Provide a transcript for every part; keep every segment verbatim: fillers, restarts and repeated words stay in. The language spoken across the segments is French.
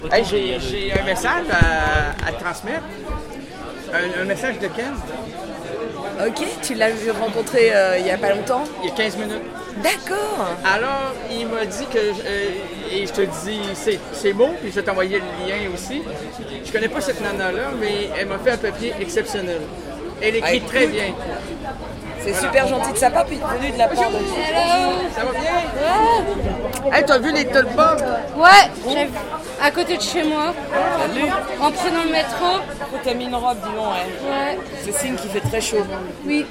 Hey, j'ai, j'ai un message à, à te transmettre. Un, un message de Ken. Ok, tu l'as vu rencontrer euh, il y a pas longtemps? Il y a quinze minutes. D'accord. Alors, il m'a dit que, euh, et je te dis, c'est, c'est beau, puis je vais t'envoyer le lien aussi. Je connais pas cette nana-là, mais elle m'a fait un papier exceptionnel. Elle écrit Ah, très cool. bien. C'est Voilà. super gentil de sa part, puis venu de la part de... Hello. Ça va bien? Ouais, Hey, t'as vu les tulpas? ouais, j'ai à côté de chez moi, Salut. en prenant le métro. Pourquoi t'as mis une robe, dis donc, ouais. Ouais, C'est signe qu'il fait très chaud. oui.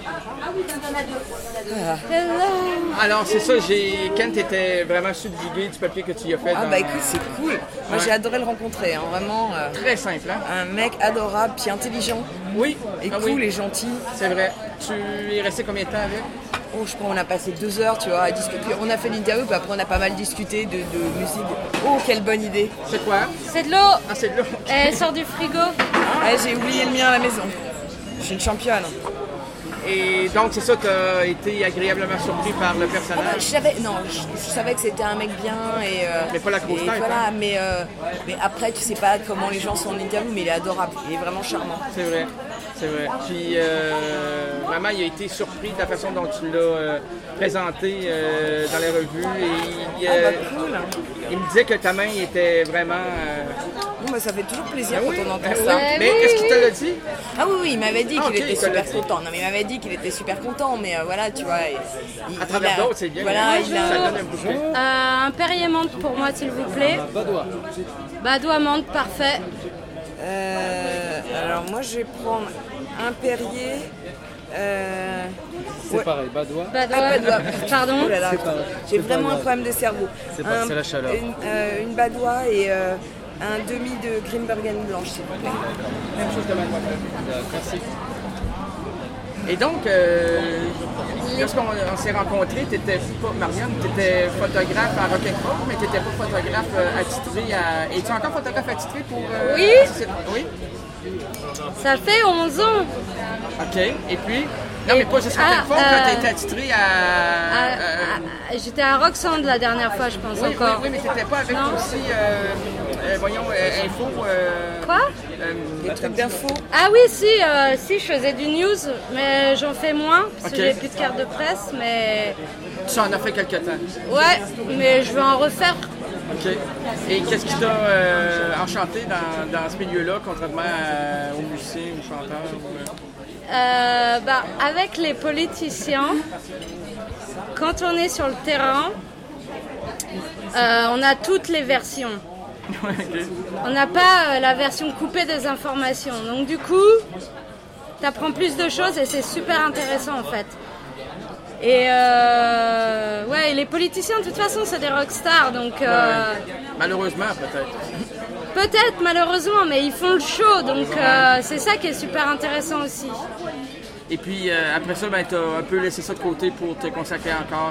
Hello. Alors, c'est ça, j'ai... Kent était vraiment subjugué du papier que tu y as fait. Ah dans- bah écoute, c'est cool. Moi Ouais. j'ai adoré le rencontrer, hein, vraiment. euh, Très simple, hein? un mec adorable, puis intelligent, Oui. et Ah cool oui, et gentil. c'est vrai. Tu es resté combien de temps avec? Oh, je crois qu'on a passé deux heures, tu vois, à discuter. On a fait l'interview, puis après on a pas mal discuté de, de musique. Oh, quelle bonne idée. C'est quoi? C'est de l'eau. Ah, c'est de l'eau. Elle sort du frigo. Ouais, j'ai oublié le mien à la maison. Je suis une championne. Et donc, c'est ça, tu as été agréablement surpris par le Ah bah, personnage. je savais, non, je, je savais que c'était un mec bien et. euh, Mais pas la grosse et tête, Voilà, hein. mais, euh, mais après, tu sais pas comment les gens sont en interview, mais il est adorable, il est vraiment charmant. C'est vrai, c'est vrai. Puis, euh, vraiment, il a été surpris de la façon dont tu l'as euh, présenté euh, dans les revues. Et il, Ah euh, bah cool. il me disait que ta main était vraiment... euh, Bon, bah, ça fait toujours plaisir ben quand oui, on entend ben ça. oui. Ouais, Mais oui, est-ce qu'il te oui. l'a dit? Ah oui, oui, il m'avait dit Ah, qu'il ok, était il te l'a super dit. content. Non, mais il m'avait dit qu'il était super content, mais euh, voilà, tu vois. il- À il travers a- d'autres, c'est bien. Voilà, il Ça a. donne un bouquet. Euh, un Perrier menthe pour moi, s'il vous plaît. Badois. Badois menthe, parfait. Euh, alors, moi, je vais prendre un Perrier. Euh... C'est ouais. pareil, Badois. Badois. Ah, Badois. Pardon. Oh là là, C'est pas- j'ai c'est pas vraiment un grave. problème de cerveau. C'est pas- Un- c'est la chaleur. Une, euh, une Badois et euh, un demi de Grimbergen blanche, s'il vous plaît. Même chose que mademoiselle. Merci. Et donc, euh, lorsqu'on on s'est rencontrés, tu étais pas, Marianne, tu étais photographe à Rock'n'Roll, mais tu n'étais pas photographe euh, attitré à... Es-tu encore photographe attitré pour... euh, Oui. la société? Oui. Ça fait onze ans. OK. Et puis... Non, mais pas juste Ah, Rock'n'Roll, quand tu euh, as été attitré à... Ah, euh, ah, J'étais à Roxand la dernière fois, je pense oui, oui, encore. oui, mais tu n'étais pas avec Non. aussi, euh, euh, voyons, euh, info... Euh, Quoi? euh, Des trucs d'info. Ah oui, si, euh, si, je faisais du news, mais j'en fais moins, parce que Ok. j'ai plus de carte de presse, mais... Tu en as fait quelque temps. Ouais, mais je vais en refaire. OK. Et qu'est-ce qui t'a euh, enchanté dans, dans ce milieu-là, contrairement à- aux musiciens ou chanteurs? ou, euh? Euh, bah, avec les politiciens, quand on est sur le terrain, euh, on a toutes les versions. Ouais, OK. On n'a pas euh, la version coupée des informations. Donc du coup, tu apprends plus de choses et c'est super intéressant en fait. Et euh, ouais, et les politiciens de toute façon c'est des rockstars, donc euh, Malheureusement, peut-être. peut-être malheureusement, mais ils font le show, donc euh, c'est ça qui est super intéressant aussi. Et puis, euh, après ça, ben, tu as un peu laissé ça de côté pour te consacrer encore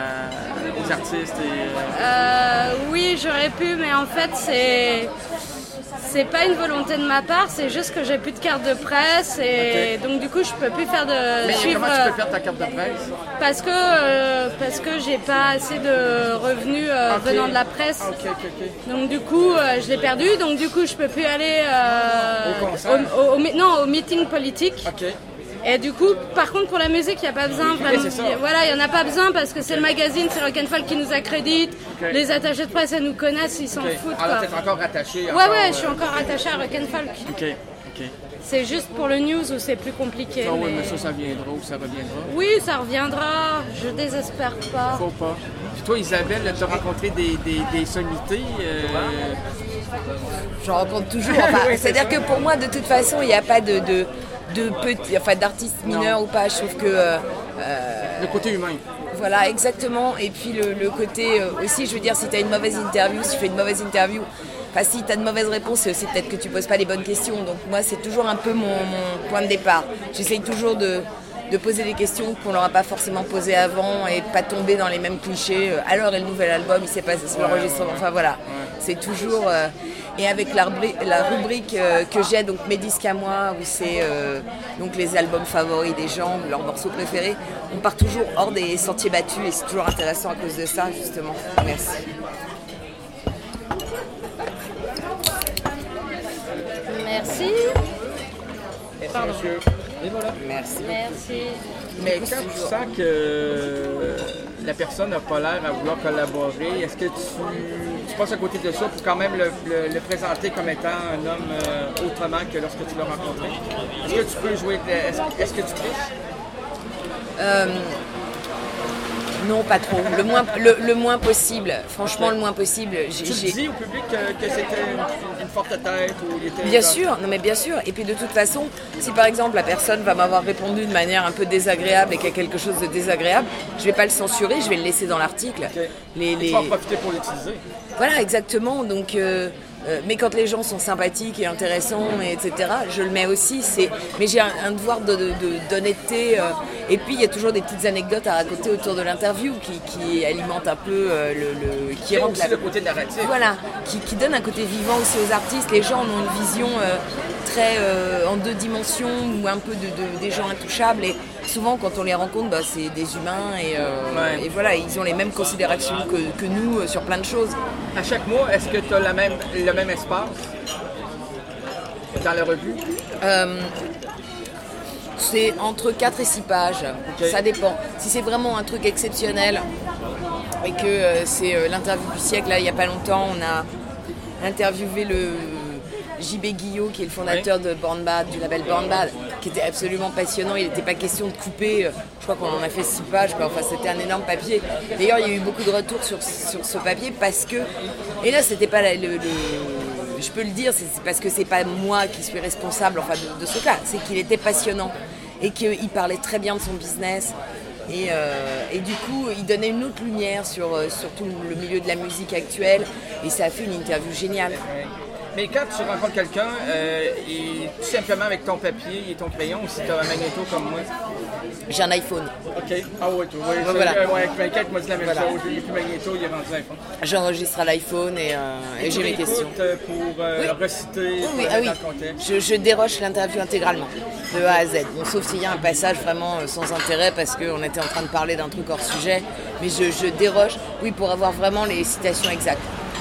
à- aux artistes. Et, euh, Euh, oui, j'aurais pu, mais en fait, c'est c'est pas une volonté de ma part, c'est juste que j'ai plus de carte de presse et Ok. donc du coup, je peux plus faire de Mais suivre comment tu peux euh, perdre ta carte de presse? parce que euh, parce que j'ai pas assez de revenus euh, Ok. venant de la presse. OK, OK, OK. Donc du coup, euh, je l'ai perdu, donc du coup, je peux plus aller euh, Au concert. au, au- au mi- non, au meeting politique. OK. Et du coup, par contre, pour la musique, il n'y a pas besoin. Vraiment, c'est ça. voilà, il n'y en a pas besoin parce que c'est le magazine, c'est Rock'n'Folk qui nous accrédite. Ok. Les attachés de presse, elles nous connaissent, ils s'en OK. foutent. Alors, Quoi. tu es encore rattaché? Ouais, encore, ouais, je suis euh, encore attachée à Rock'n'Folk. OK, OK. C'est juste pour le news où c'est plus compliqué. Ah oui, mais- mais ça, ça viendra ou ça reviendra. Oui, ça reviendra. Je désespère pas. Faut pas. Puis toi, Isabelle, tu as rencontré des, des, des sommités. euh, J'en rencontre toujours. Enfin, Oui, c'est c'est-à-dire ça. que pour moi, de toute façon, il n'y a pas de, de, de petits, enfin, d'artistes mineurs Non. ou pas. Je trouve que. euh, euh, le côté humain. Voilà, exactement. Et puis le, le côté euh, aussi, je veux dire, si tu as une mauvaise interview, si tu fais une mauvaise interview, enfin, si tu as de mauvaises réponses, c'est aussi peut-être que tu poses pas les bonnes questions. Donc moi, c'est toujours un peu mon, mon point de départ. J'essaye toujours de, de poser des questions qu'on n'aura pas forcément posées avant et pas tomber dans les mêmes clichés. Euh, Alors, et le nouvel album, il s'est passé sur l'enregistrement. Enfin voilà, c'est toujours... euh, et avec la, rubri- la rubrique euh, que j'ai, donc mes disques à moi, où c'est euh, donc les albums favoris des gens, leurs morceaux préférés, on part toujours hors des sentiers battus et c'est toujours intéressant à cause de ça, justement. Merci. Pardon. monsieur. Et voilà. Merci. Merci. Mais quand tu sens que euh, la personne n'a pas l'air à vouloir collaborer, est-ce que tu, tu passes à côté de ça pour quand même le, le, le présenter comme étant un homme euh, autrement que lorsque tu l'as rencontré? Est-ce que tu peux jouer... De, est-ce, est-ce que tu triches? Euh, non, pas trop. Le moins, le, le moins possible. Franchement, le moins possible. J'ai, Tu j'ai... dis au public que, que c'était une, une forte tête ou il était... Bien sûr, non mais bien sûr. Et puis de toute façon, si par exemple la personne va m'avoir répondu de manière un peu désagréable et qu'il y a quelque chose de désagréable, je vais pas le censurer, je vais le laisser dans l'article. Okay. Les, les... Tu vas en profiter pour l'utiliser. Voilà, exactement. Donc, euh, euh, mais quand les gens sont sympathiques et intéressants, et etc., je le mets aussi. C'est... Mais j'ai un, un devoir de, de, de, d'honnêteté. Euh, et puis, il y a toujours des petites anecdotes à raconter autour de l'interview qui, qui alimentent un peu euh, le, le... qui Et rendent aussi la... le côté narratif. Voilà, qui, qui donne un côté vivant aussi aux artistes. Les gens ont une vision euh, très euh, en deux dimensions ou un peu de, de, des gens intouchables. Et souvent, quand on les rencontre, bah, c'est des humains et, euh, Ouais. et voilà, ils ont les mêmes considérations que, que nous euh, sur plein de choses. À chaque mois, est-ce que tu as la même, le même espace dans la revue? Euh, c'est entre quatre et six pages, Ok. ça dépend. Si c'est vraiment un truc exceptionnel et que euh, c'est euh, l'interview du siècle, là il n'y a pas longtemps, on a interviewé le J B Guillot qui est le fondateur de Born Bad, du label Born Bad, qui était absolument passionnant. Il n'était pas question de couper, euh, je crois qu'on en a fait six pages, quoi. Enfin c'était un énorme papier. D'ailleurs il y a eu beaucoup de retours sur, sur ce papier parce que, et là c'était pas la- le, le- je peux le dire, c'est c'est parce que c'est pas moi qui suis responsable enfin, de, de ce cas, c'est qu'il était passionnant et qu'il parlait très bien de son business. Et, euh, et du coup, il donnait une autre lumière sur, euh, sur tout le milieu de la musique actuelle. Et ça a fait une interview géniale. Mais quand tu rencontres quelqu'un, euh, et tout simplement avec ton papier et ton crayon, ou si tu as un magnéto comme moi. J'ai un iPhone. OK. Ah oui, tu vois. Ouais, voilà. Ouais, avec Vinquette m'a dit la même Voilà. chose. Il n'y a plus magnéto, il est rendu iPhone. J'enregistre à l'iPhone et, euh, et j'ai mes Tu questions. réécoutes, euh, pour euh, Oui. reciter, Oui, pour oui, être ah oui. dans le contexte. Je, je déroche l'interview intégralement, de A à Z. Bon, sauf s'il y a un passage vraiment euh, sans intérêt parce qu'on était en train de parler d'un truc hors sujet. Mais je, je déroche, oui, pour avoir vraiment les citations exactes.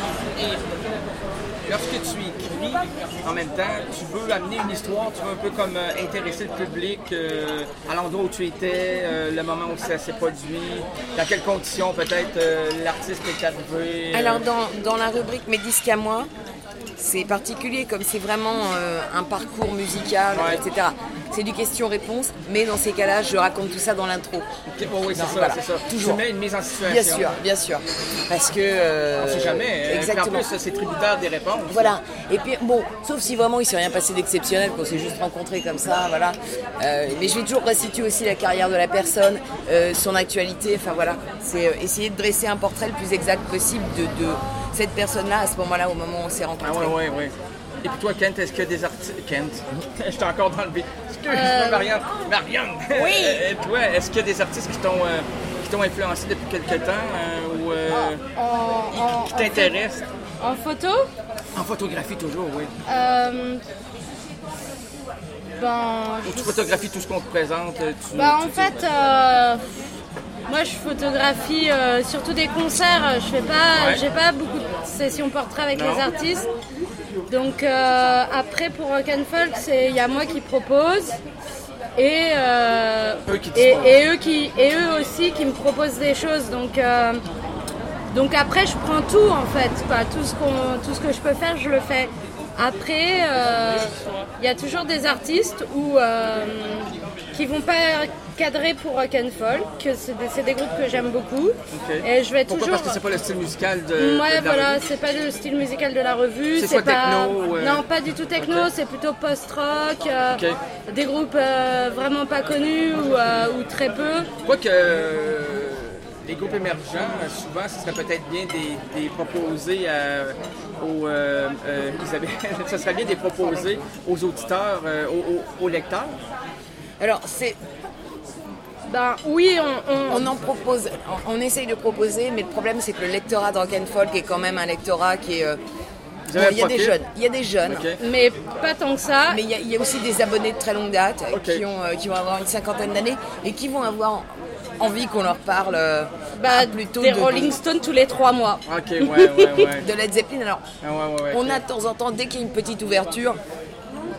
Lorsque tu écris, en même temps, tu veux amener une histoire, tu veux un peu comme euh, intéresser le public euh, à l'endroit où tu étais, euh, le moment où ça s'est produit, dans quelles conditions peut-être euh, l'artiste est arrivé. euh, Alors dans, dans la rubrique Mes disques à moi, c'est particulier comme c'est vraiment euh, un parcours musical, Ouais. et cetera. C'est du question-réponse, mais dans ces cas-là, je raconte tout ça dans l'intro. ok, bon, oui, c'est Non, ça, voilà, c'est ça. toujours. Tu mets une mise en situation. Bien sûr, bien sûr. Parce que... euh, On sait jamais. euh, Exactement. puis en plus, c'est tributaire des réponses. Voilà. Et puis, bon, sauf si vraiment il s'est rien passé d'exceptionnel, qu'on s'est juste rencontrés comme ça, voilà. Euh, mais je vais toujours restituer aussi la carrière de la personne, euh, son actualité, enfin voilà. C'est euh, essayer de dresser un portrait le plus exact possible de, de cette personne-là à ce moment-là, au moment où on s'est Ah rencontrés. ouais, ouais, ouais. Et puis toi, Kent, est-ce qu'il y a des artistes... Kent? J'étais encore dans le beat. Excuse-moi, Euh, Marianne. Marianne! Oui! Et toi, est-ce qu'il y a des artistes qui t'ont, euh, qui t'ont influencé depuis quelque temps euh, ou euh, En, en- qui t'intéressent? en photo, En photographie toujours, oui. euh, ben, Ou je tu photographies tout ce qu'on te présente. Tu, Bah tu en dis- fait, euh, moi je photographie euh, surtout des concerts. Je fais pas, Ouais. j'ai pas beaucoup de sessions portraits avec Non. les artistes. Donc euh, après pour Rock and Folk, c'est il y a moi qui propose et, euh, Eux qui et, disposent. et eux qui et eux aussi qui me proposent des choses. Donc euh, donc après je prends tout en fait, quoi. Tout ce qu'on, tout ce que je peux faire, je le fais. Après, euh, il y a toujours des artistes où, euh, qui vont pas cadrer pour Rock and Folk, que c'est des, c'est des groupes que j'aime beaucoup. Ok. Et je vais Pourquoi? toujours. Parce que c'est pas le style musical de, de Ouais, la voilà, revue? c'est pas le style musical de la revue. C'est soit pas... techno, euh, Non, pas du tout techno, ok. c'est plutôt post-rock, euh, Ok. des groupes euh, vraiment pas connus ou, euh, ou très peu. Quoique euh, les groupes émergents, euh, souvent, ce serait peut-être bien des, des proposer à- aux euh, euh, Isabelle, ce serait bien des proposer aux auditeurs, euh, aux, aux- aux lecteurs. Alors, c'est... Ben oui, on, on- On en propose, on, on essaye de proposer, mais le problème c'est que le lectorat de Rock and Folk est quand même un lectorat qui est... euh, Vous avez bon, il y a un Euh, des profil? jeunes, il y a des jeunes, Ok. mais pas tant que ça. mais il y, a, il y a aussi des abonnés de très longue date Ok. qui, ont, euh, qui vont avoir une cinquantaine d'années et qui vont avoir envie qu'on leur parle euh, Bah, plutôt des de, Rolling Stones tous les trois mois. Ok, ouais, ouais, ouais. de Led Zeppelin. Alors, Ah, ouais, ouais, ouais, on ok. a de temps en temps, dès qu'il y a une petite ouverture,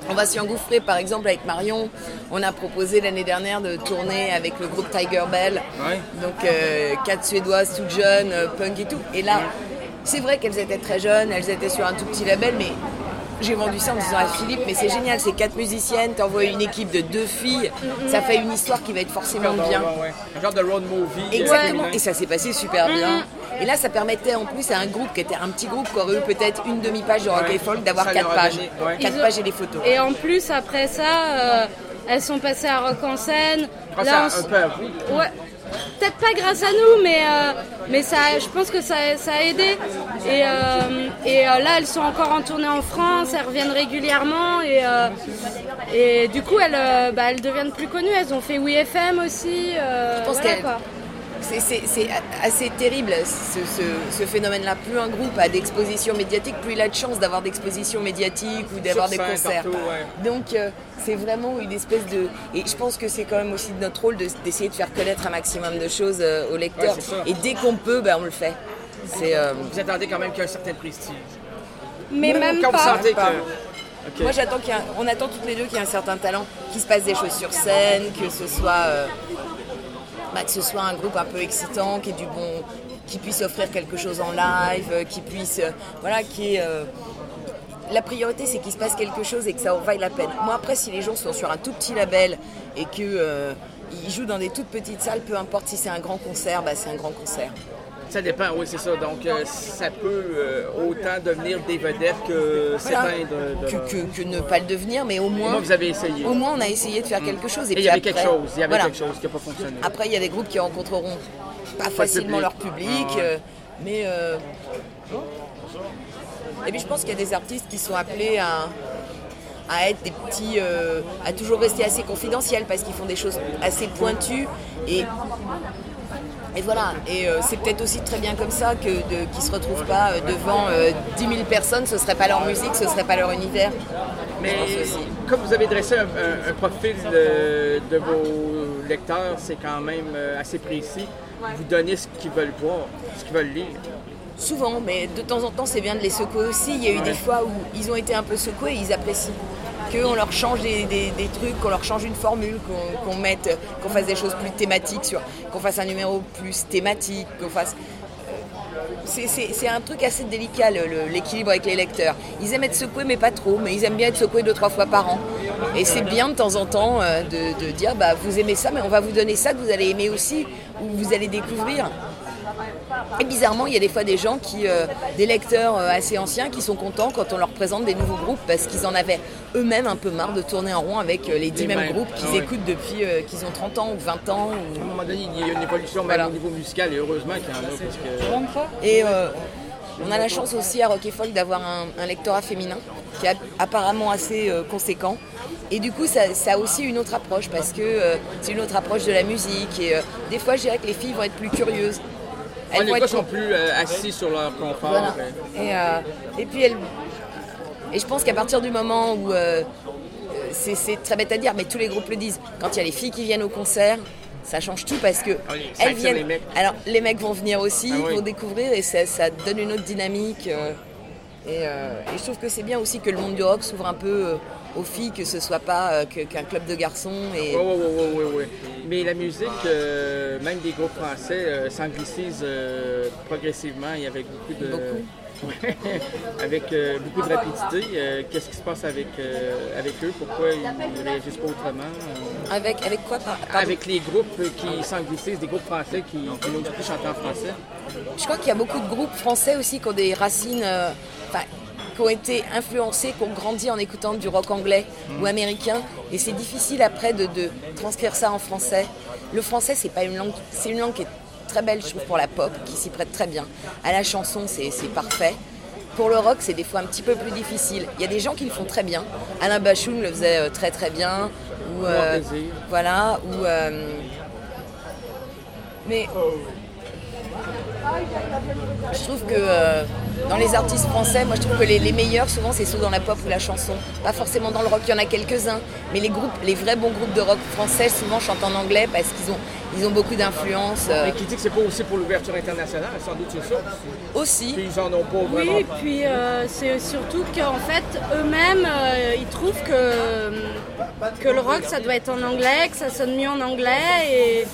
on va s'y engouffrer. Par exemple, avec Marion, on a proposé l'année dernière de tourner avec le groupe Tiger Bell. Ouais. Donc, euh, quatre Suédoises toutes jeunes, euh, punk et tout. Et là, c'est vrai qu'elles étaient très jeunes, elles étaient sur un tout petit label, mais j'ai vendu ça en disant à Philippe, mais c'est génial, c'est quatre musiciennes, t'envoies une équipe de deux filles, ça fait une histoire qui va être forcément Pardon, bien. ouais, ouais. Un genre de road movie. Exactement, euh, et ça s'est passé super bien. Et là, ça permettait en plus à un groupe qui était un petit groupe qui aurait eu peut-être une demi-page de rock Ouais. et folk d'avoir Ça quatre leur a pages. donné, ouais. Quatre Ils ont- pages et des photos. Et en plus, après ça, euh, elles sont passées à Rock en scène. Grâce Là, à- on s- un peu à vous. Ouais. Peut-être pas grâce à nous, mais, euh, mais ça, je pense que ça, ça a aidé. Et, euh, et euh, là, elles sont encore en tournée en France, elles reviennent régulièrement. Et, euh, et du coup, elles, euh, bah, elles deviennent plus connues. Elles ont fait Oui F M aussi. euh, Je pense voilà, qu'elles- quoi. C'est, c'est- c'est assez terrible ce, ce- ce phénomène-là. Plus un groupe a d'exposition médiatique, plus il a de chances d'avoir d'exposition médiatique ou d'avoir Sur des scène, concerts. partout, ouais. Donc euh, c'est vraiment une espèce de... Et je pense que c'est quand même aussi de notre rôle de- d'essayer de faire connaître un maximum de choses euh, aux lecteurs. Ouais, c'est ça. Et dès qu'on peut, ben, on le fait. C'est, euh, Vous attendez quand même qu'il y ait un certain prestige. Mais Ou même quand vous pas. sentez Pas. que... Ok. Moi j'attends qu'il y ait un- on attend toutes les deux qu'il y ait un certain talent, qu'il se passe des choses sur scène, que ce soit... euh, bah, que ce soit un groupe un peu excitant, qui est du bon, qui puisse offrir quelque chose en live, euh, qui puisse, euh, voilà, qui est. euh, La priorité, c'est qu'il se passe quelque chose et que ça en vaille la peine. Moi, après, si les gens sont sur un tout petit label et que euh, ils jouent dans des toutes petites salles, peu importe si c'est un grand concert, bah, c'est un grand concert. Ça dépend, oui, c'est ça. Donc, euh, ça peut euh, autant devenir des vedettes que Voilà. s'éteindre. De... Que, que, que ne pas le devenir, mais au moins, Moi, vous avez essayé. au moins, on a essayé de faire quelque chose. Et, Et puis il y avait après, quelque chose, il y avait voilà. quelque chose qui n'a pas fonctionné. Après, il y a des groupes qui rencontreront pas facilement public. leur public, Ah ouais. euh, mais... euh, Et puis je pense qu'il y a des artistes qui sont appelés à, à être des petits... euh, à toujours rester assez confidentiels parce qu'ils font des choses assez pointues. Et, et voilà, et euh, c'est peut-être aussi très bien comme ça que de, qu'ils ne se retrouvent pas euh, devant euh, dix mille personnes, ce ne serait pas leur musique, ce ne serait pas leur univers. Mais Je pense aussi. comme vous avez dressé un, un- un profil de, de vos lecteurs, c'est quand même euh, assez précis. Vous donnez ce qu'ils veulent voir, ce qu'ils veulent lire. Souvent, mais de temps en temps, c'est bien de les secouer aussi. Il y a eu Ouais. des fois où ils ont été un peu secoués et ils apprécient. Qu'on leur change des, des- des trucs, qu'on leur change une formule, qu'on, qu'on mette, qu'on fasse des choses plus thématiques, sur, qu'on fasse un numéro plus thématique, qu'on fasse... C'est, c'est- c'est un truc assez délicat, le- le- l'équilibre avec les lecteurs. Ils aiment être secoués, mais pas trop, mais ils aiment bien être secoués deux, trois fois par an. Et c'est bien de temps en temps euh, de, de dire, bah, vous aimez ça, mais on va vous donner ça que vous allez aimer aussi, ou vous allez découvrir. Et bizarrement, il y a des fois des gens, qui, euh, des lecteurs euh, assez anciens, qui sont contents quand on leur présente des nouveaux groupes parce qu'ils en avaient eux-mêmes un peu marre de tourner en rond avec euh, les dix Les mêmes mêmes. groupes qu'ils Ah ouais. écoutent depuis euh, qu'ils ont trente ans ou vingt ans. ou- À un moment donné, il y a une évolution même Voilà. au niveau musical, et heureusement qu'il y en a, parce que... Et euh, on a la chance aussi à Rock et Folk d'avoir un, un lectorat féminin qui est apparemment assez euh, conséquent. Et du coup, ça, ça a aussi une autre approche parce que euh, c'est une autre approche de la musique. Et euh, des fois, je dirais que les filles vont être plus curieuses. Ouais, les vont gars être sont plus euh, assis sur leur confort. Voilà. euh. Et, euh, et puis elle. Et je pense qu'à partir du moment où. euh, c'est, c'est très bête à dire, mais tous les groupes le disent. Quand il y a les filles qui viennent au concert, ça change tout parce que Ah oui, ça elles attire viennent. les mecs. Alors les mecs vont venir aussi, Ah oui. vont découvrir et ça, ça donne une autre dynamique. euh, et, euh, et je trouve que c'est bien aussi que le monde du rock s'ouvre un peu euh, aux filles, que ce soit pas euh, que- qu'un club de garçons. Et... Oui, oui, oui, oui, oui. Mais la musique, euh, même des groupes français, euh, s'anglicise euh, progressivement et avec beaucoup de... Beaucoup. avec euh, beaucoup de rapidité. Euh, qu'est-ce qui se passe avec, euh, avec eux? Pourquoi ils ne réagissent pas autrement? Euh, Avec, avec quoi par- pardon avec les groupes qui s'anglicisent, des groupes français qui, qui n'osent plus chanter en français? Je crois qu'il y a beaucoup de groupes français aussi qui ont des racines, euh, enfin, qui ont été influencés, qui ont grandi en écoutant du rock anglais ou américain. Et c'est difficile après de, de transcrire ça en français. Le français, c'est pas une langue, c'est une langue qui est très belle, je trouve, pour la pop, qui s'y prête très bien. À la chanson, c'est, c'est parfait. Pour le rock, c'est des fois un petit peu plus difficile. Il y a des gens qui le font très bien. Alain Bachung le faisait euh, très très bien. Ou, euh, Plaisir. voilà. Ou, euh, mais je trouve que euh, dans les artistes français, moi je trouve que les, les meilleurs souvent c'est ceux dans la pop ou la chanson. Pas forcément dans le rock, il y en a quelques-uns, mais les groupes, les vrais bons groupes de rock français souvent chantent en anglais parce qu'ils ont, ils ont beaucoup d'influence. Mais qui dit que c'est pas aussi pour l'ouverture internationale, sans doute c'est ça. Aussi. Puis ils en ont pas vraiment. Oui, puis euh, c'est surtout qu'en fait, eux-mêmes, euh, ils trouvent que, que le rock, ça doit être en anglais, que ça sonne mieux en anglais, et,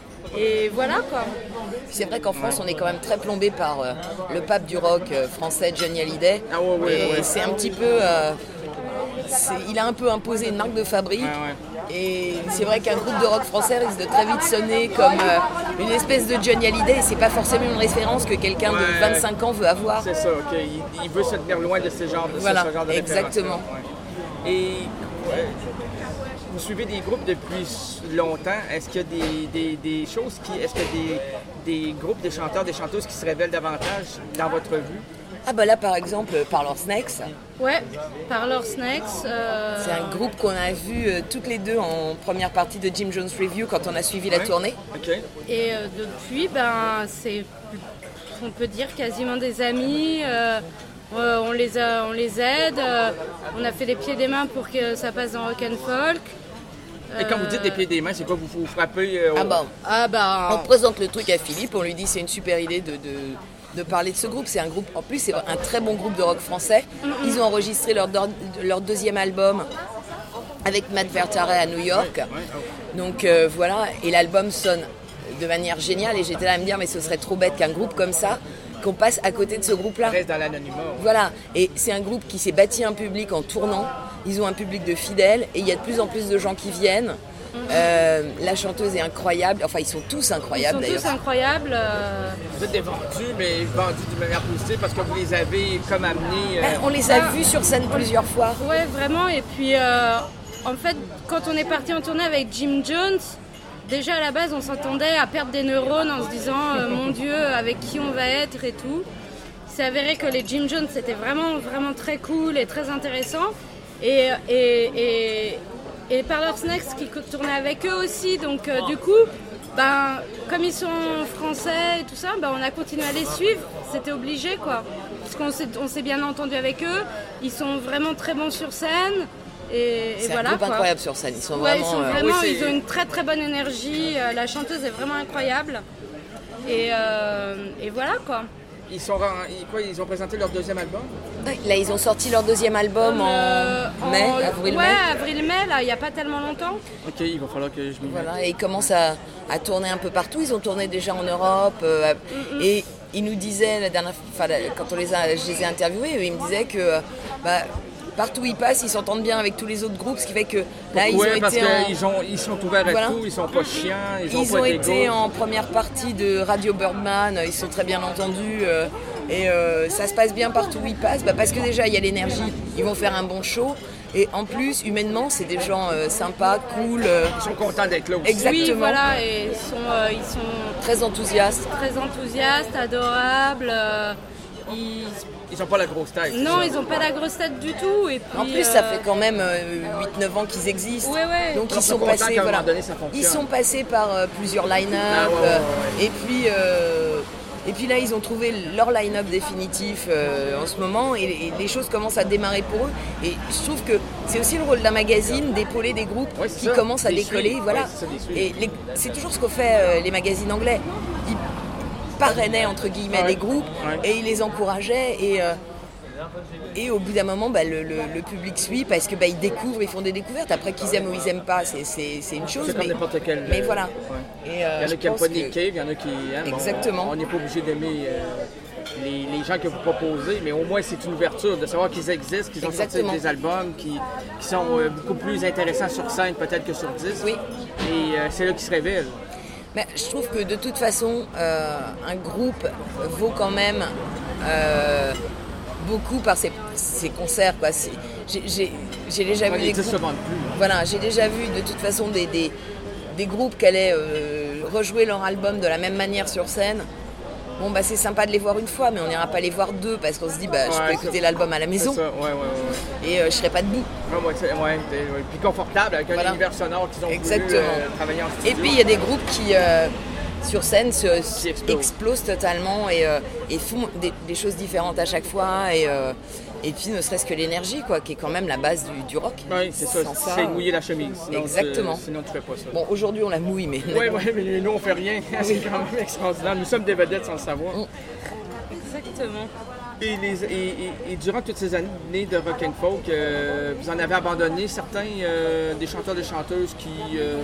et voilà quoi. C'est vrai qu'en France, on est quand même très plombé par euh, le pape du rock euh, français, Johnny Hallyday. Ah ouais, ouais, et ouais. c'est un petit peu... Euh, c'est, il a un peu imposé une marque de fabrique. Ouais, ouais. Et c'est vrai qu'un groupe de rock français risque de très vite sonner comme euh, une espèce de Johnny Hallyday. Et c'est pas forcément une référence que quelqu'un Ouais. de vingt-cinq ans veut avoir. C'est ça, ok. Il, il veut se tenir loin de ce genre de, Voilà, ce genre de exactement. références-là. Ouais. Et ouais, vous suivez des groupes depuis longtemps. Est-ce qu'il y a des, des, des choses qui... Est-ce qu'il y a des, des groupes, des chanteurs, des chanteuses qui se révèlent davantage dans votre vue? Ah bah là par exemple, Parlor Snakes. Ouais, Parlor Snakes. Euh... C'est un groupe qu'on a vu euh, toutes les deux en première partie de Jim Jones Review quand on a suivi la Ouais. tournée. Ok. Et euh, depuis, ben, c'est, on peut dire, quasiment des amis. Euh, euh, on, les a, on les aide. Euh, on a fait des pieds et des mains pour que ça passe dans Rock and Folk. Et quand vous dites des pieds et des mains, c'est quoi? Vous vous frappez euh, au- Ah bah, Ah bah, on présente le truc à Philippe, on lui dit c'est une super idée de, de, de parler de ce groupe. C'est un groupe, en plus c'est un très bon groupe de rock français. Ils ont enregistré leur, leur deuxième album avec Matt Vertare à New York. Donc euh, voilà, et l'album sonne de manière géniale et j'étais là à me dire mais ce serait trop bête qu'un groupe comme ça, qu'on passe à côté de ce groupe-là. reste dans l'anonymat. Voilà, et c'est un groupe qui s'est bâti un public en tournant. Ils ont un public de fidèles et il y a de plus en plus de gens qui viennent. Euh, la chanteuse est incroyable, enfin ils sont tous ils incroyables sont d'ailleurs. tous incroyables. euh, Vous êtes des vendus, mais vendus d'une manière positive parce que vous les avez comme amenés. euh, Ben, on les a vus sur scène plusieurs fois. Ouais, vraiment. Et puis, euh, en fait, quand on est parti en tournée avec Jim Jones, déjà à la base, on s'attendait à perdre des neurones en se disant euh, mon Dieu, avec qui on va être et tout. Il s'est avéré que les Jim Jones, c'était vraiment, vraiment très cool et très intéressant. Et, et, et, et Parlor Snakes qui tournait avec eux aussi. Donc, euh, du coup, ben, comme ils sont français et tout ça, ben, on a continué à les suivre. C'était obligé, quoi. Parce qu'on s'est, on s'est bien entendu avec eux. Ils sont vraiment très bons sur scène. Et, et C'est voilà, un groupe quoi. incroyable sur scène. Ils sont Ouais, ils, vraiment. sont euh, vraiment oui, c'est- ils ont une très très bonne énergie. Euh, La chanteuse est vraiment incroyable. Et, euh, et voilà, quoi. Ils, sont, ren- ils, quoi, ils ont présenté leur deuxième album. Là, ils ont sorti leur deuxième album Euh, en mai, en- avril-mai. Ouais, avril-mai, là, il n'y a pas tellement longtemps. Ok, il va falloir que je m'y mette. Voilà, et ils commencent à, à tourner un peu partout. Ils ont tourné déjà en Europe. euh, et ils nous disaient, la dernière, enfin, la- quand on les a, je les ai interviewés, eux, ils me disaient que euh, bah, partout où ils passent, ils s'entendent bien avec tous les autres groupes. Ce qui fait que là, ils Ouais, ont parce été en... qu'ils ont, ils sont ouverts à Voilà. tout, ils sont pas chiants, ils ont Ils pas ont d'égo. été en première partie de Radio Birdman, ils sont très bien entendus euh, et euh, ça se passe bien partout où ils passent bah, parce que déjà il y a l'énergie, ils vont faire un bon show et en plus humainement c'est des gens euh, sympas, cool, euh, Ils sont contents d'être là aussi. Exactement. Oui, voilà, et ils sont, euh, ils sont très enthousiastes. très enthousiastes, adorables. euh, ils... Ils ont pas la grosse tête. Non, c'est ils ça. n'ont pas la grosse tête du tout. Et puis, En plus ça euh, fait quand même huit neuf ans qu'ils existent. Ouais, ouais. Donc Alors, ils c'est sont content passés qu'à un voilà. moment donné, ça fonctionne. Ils sont passés par euh, plusieurs line-up Ah, ouais, ouais, ouais, euh, et puis euh, et puis là ils ont trouvé leur line-up définitif euh, en ce moment et, et les choses commencent à démarrer pour eux et je trouve que c'est aussi le rôle d'un magazine d'épauler des groupes Ouais, c'est qui ça, commencent à des décoller suivre. voilà. Ouais, c'est ça, des suivre. Et les- c'est toujours ce qu'ont fait euh, les magazines anglais, ils parrainaient entre guillemets Ouais. des groupes Ouais. et ils les encourageaient et euh, et au bout d'un moment, bah, le, le- le public suit parce que bah, ils découvrent, ils font des découvertes. Après qu'ils aiment ou ils aiment pas, c'est, c'est, c'est une chose. C'est comme mais, n'importe quel. mais euh, voilà. ouais. Et, euh, Il y en je a qui n'aiment pense pas que- Nick Cave, il y en a qui aiment. Bon, Exactement. on n'est pas obligé d'aimer euh, les, les gens que vous proposez, mais au moins c'est une ouverture de savoir qu'ils existent, qu'ils ont Exactement. sorti des albums qui, qui sont euh, beaucoup plus intéressants sur scène peut-être que sur disque. Oui. Et euh, c'est là qu'ils se révèlent. Mais je trouve que de toute façon, euh, un groupe vaut quand même euh, beaucoup par ses, ses concerts. Quoi. C'est- j'ai, j'ai, j'ai déjà Ouais, vu les des disques se groupes. vendent plus. Voilà, j'ai déjà vu de toute façon des, des, des groupes qui allaient euh, rejouer leur album de la même manière sur scène. Bon bah c'est sympa de les voir une fois, mais on n'ira pas les voir deux parce qu'on se dit bah je Ouais, peux écouter c'est- l'album à la C'est maison ça, ouais, ouais, ouais. et euh, je serai pas debout. Ouais, ouais, c'est- ouais, c'est- ouais. Puis confortable avec un Voilà. univers sonore qu'ils ont Exactement. voulu euh, travailler en studio. Et puis il y a des groupes qui, euh, sur scène se, Qui explose. explosent totalement et, euh, et font des, des choses différentes à chaque fois. Et, euh, et puis ne serait-ce que l'énergie, quoi, qui est quand même la base du, du rock. Oui, c'est ça, Sans c'est euh, mouiller la chemise. Sinon, Exactement. tu- Sinon, tu fais pas ça. Bon, aujourd'hui on la mouille, mais... Oui, oui, mais nous, on fait rien. C'est quand même extraordinaire. Nous sommes des vedettes sans le savoir. Mm. Exactement. Et, les, et, et- et durant toutes ces années de rock and folk, euh, vous en avez abandonné certains euh, des chanteurs et des chanteuses qui, euh,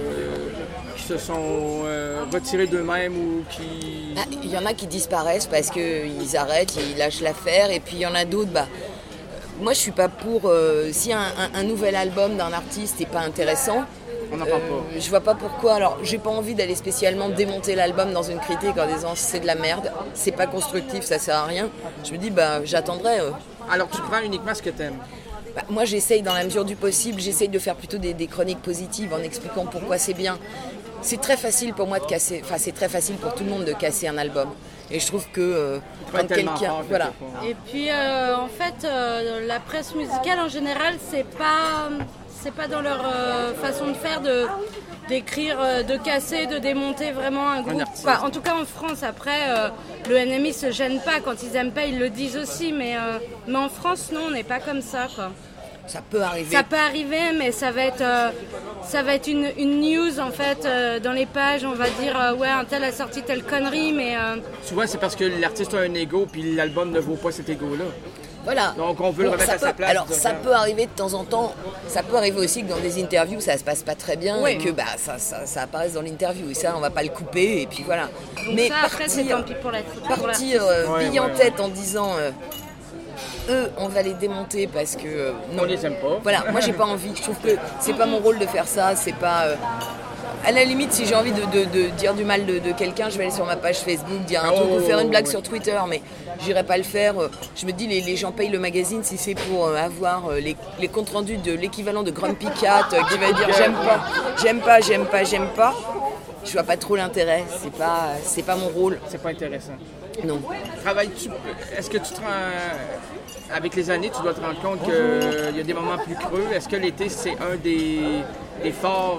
qui se sont euh, retirés d'eux-mêmes ou qui... Ah, il y en a qui disparaissent parce qu'ils arrêtent, ils lâchent l'affaire, et puis il y en a d'autres, bah, euh, moi je suis pas pour, euh, si un, un- un nouvel album d'un artiste n'est pas intéressant, On n'en parle euh, pas. je vois pas pourquoi. Alors j'ai pas envie d'aller spécialement démonter l'album dans une critique en disant c'est de la merde, c'est pas constructif, ça sert à rien. Je me dis bah j'attendrai. euh. Alors, tu prends uniquement ce que t'aimes. Bah, moi j'essaye dans la mesure du possible, j'essaye de faire plutôt des, des chroniques positives en expliquant pourquoi c'est bien. C'est très facile pour moi de casser, enfin c'est très facile pour tout le monde de casser un album. Et je trouve que euh, Pas quand tellement quelqu'un, fort, voilà, quelquefois. Et puis euh, en fait, euh, la presse musicale en général, c'est pas, c'est pas dans leur euh, façon de faire de d'écrire, euh, de casser, de démonter vraiment un groupe. artiste. Enfin, en tout cas en France, après, euh, le N M I se gêne pas quand ils aiment pas, ils le disent aussi. Mais euh, mais en France, non, on n'est pas comme ça, quoi. ça peut arriver. Ça peut arriver, mais ça va être, euh, ça va être une, une news en fait euh, dans les pages. On va dire euh, ouais, un tel a sorti telle connerie, mais euh, Souvent, c'est parce que l'artiste a un ego puis l'album ne vaut pas cet ego-là. Voilà. Donc, on veut le remettre ça à sa peut- place, Alors, donc, ça hein. peut arriver de temps en temps. Ça peut arriver aussi que dans des interviews, ça se passe pas très bien Oui. et que bah, ça, ça, ça apparaisse dans l'interview. Et ça, on va pas le couper. Et puis voilà. donc Mais ça après c'est partir, tant pis pour l'être. pour partir l'artiste. euh, Ouais, bille en ouais, tête en disant euh, eux, on va les démonter parce que euh, non. On les aime pas. Voilà, moi j'ai pas envie. Je trouve que c'est pas mon rôle de faire ça. C'est pas. euh, À la limite, si j'ai envie de, de- de dire du mal de, de quelqu'un, je vais aller sur ma page Facebook, dire un Oh, truc ou faire une blague ouais. sur Twitter, mais j'irai pas le faire. Je me dis, les, les gens payent le magazine si c'est pour euh, avoir euh, les, les comptes rendus de l'équivalent de Grumpy Cat euh, qui va dire j'aime pas, j'aime pas, j'aime pas, j'aime pas. Je vois pas trop l'intérêt. C'est pas, c'est pas mon rôle. C'est pas intéressant. Non. Travailles-tu... Est-ce que tu te rends... Avec les années, tu dois te rendre compte qu'il y a des moments plus creux. Est-ce que l'été, c'est un des, des forts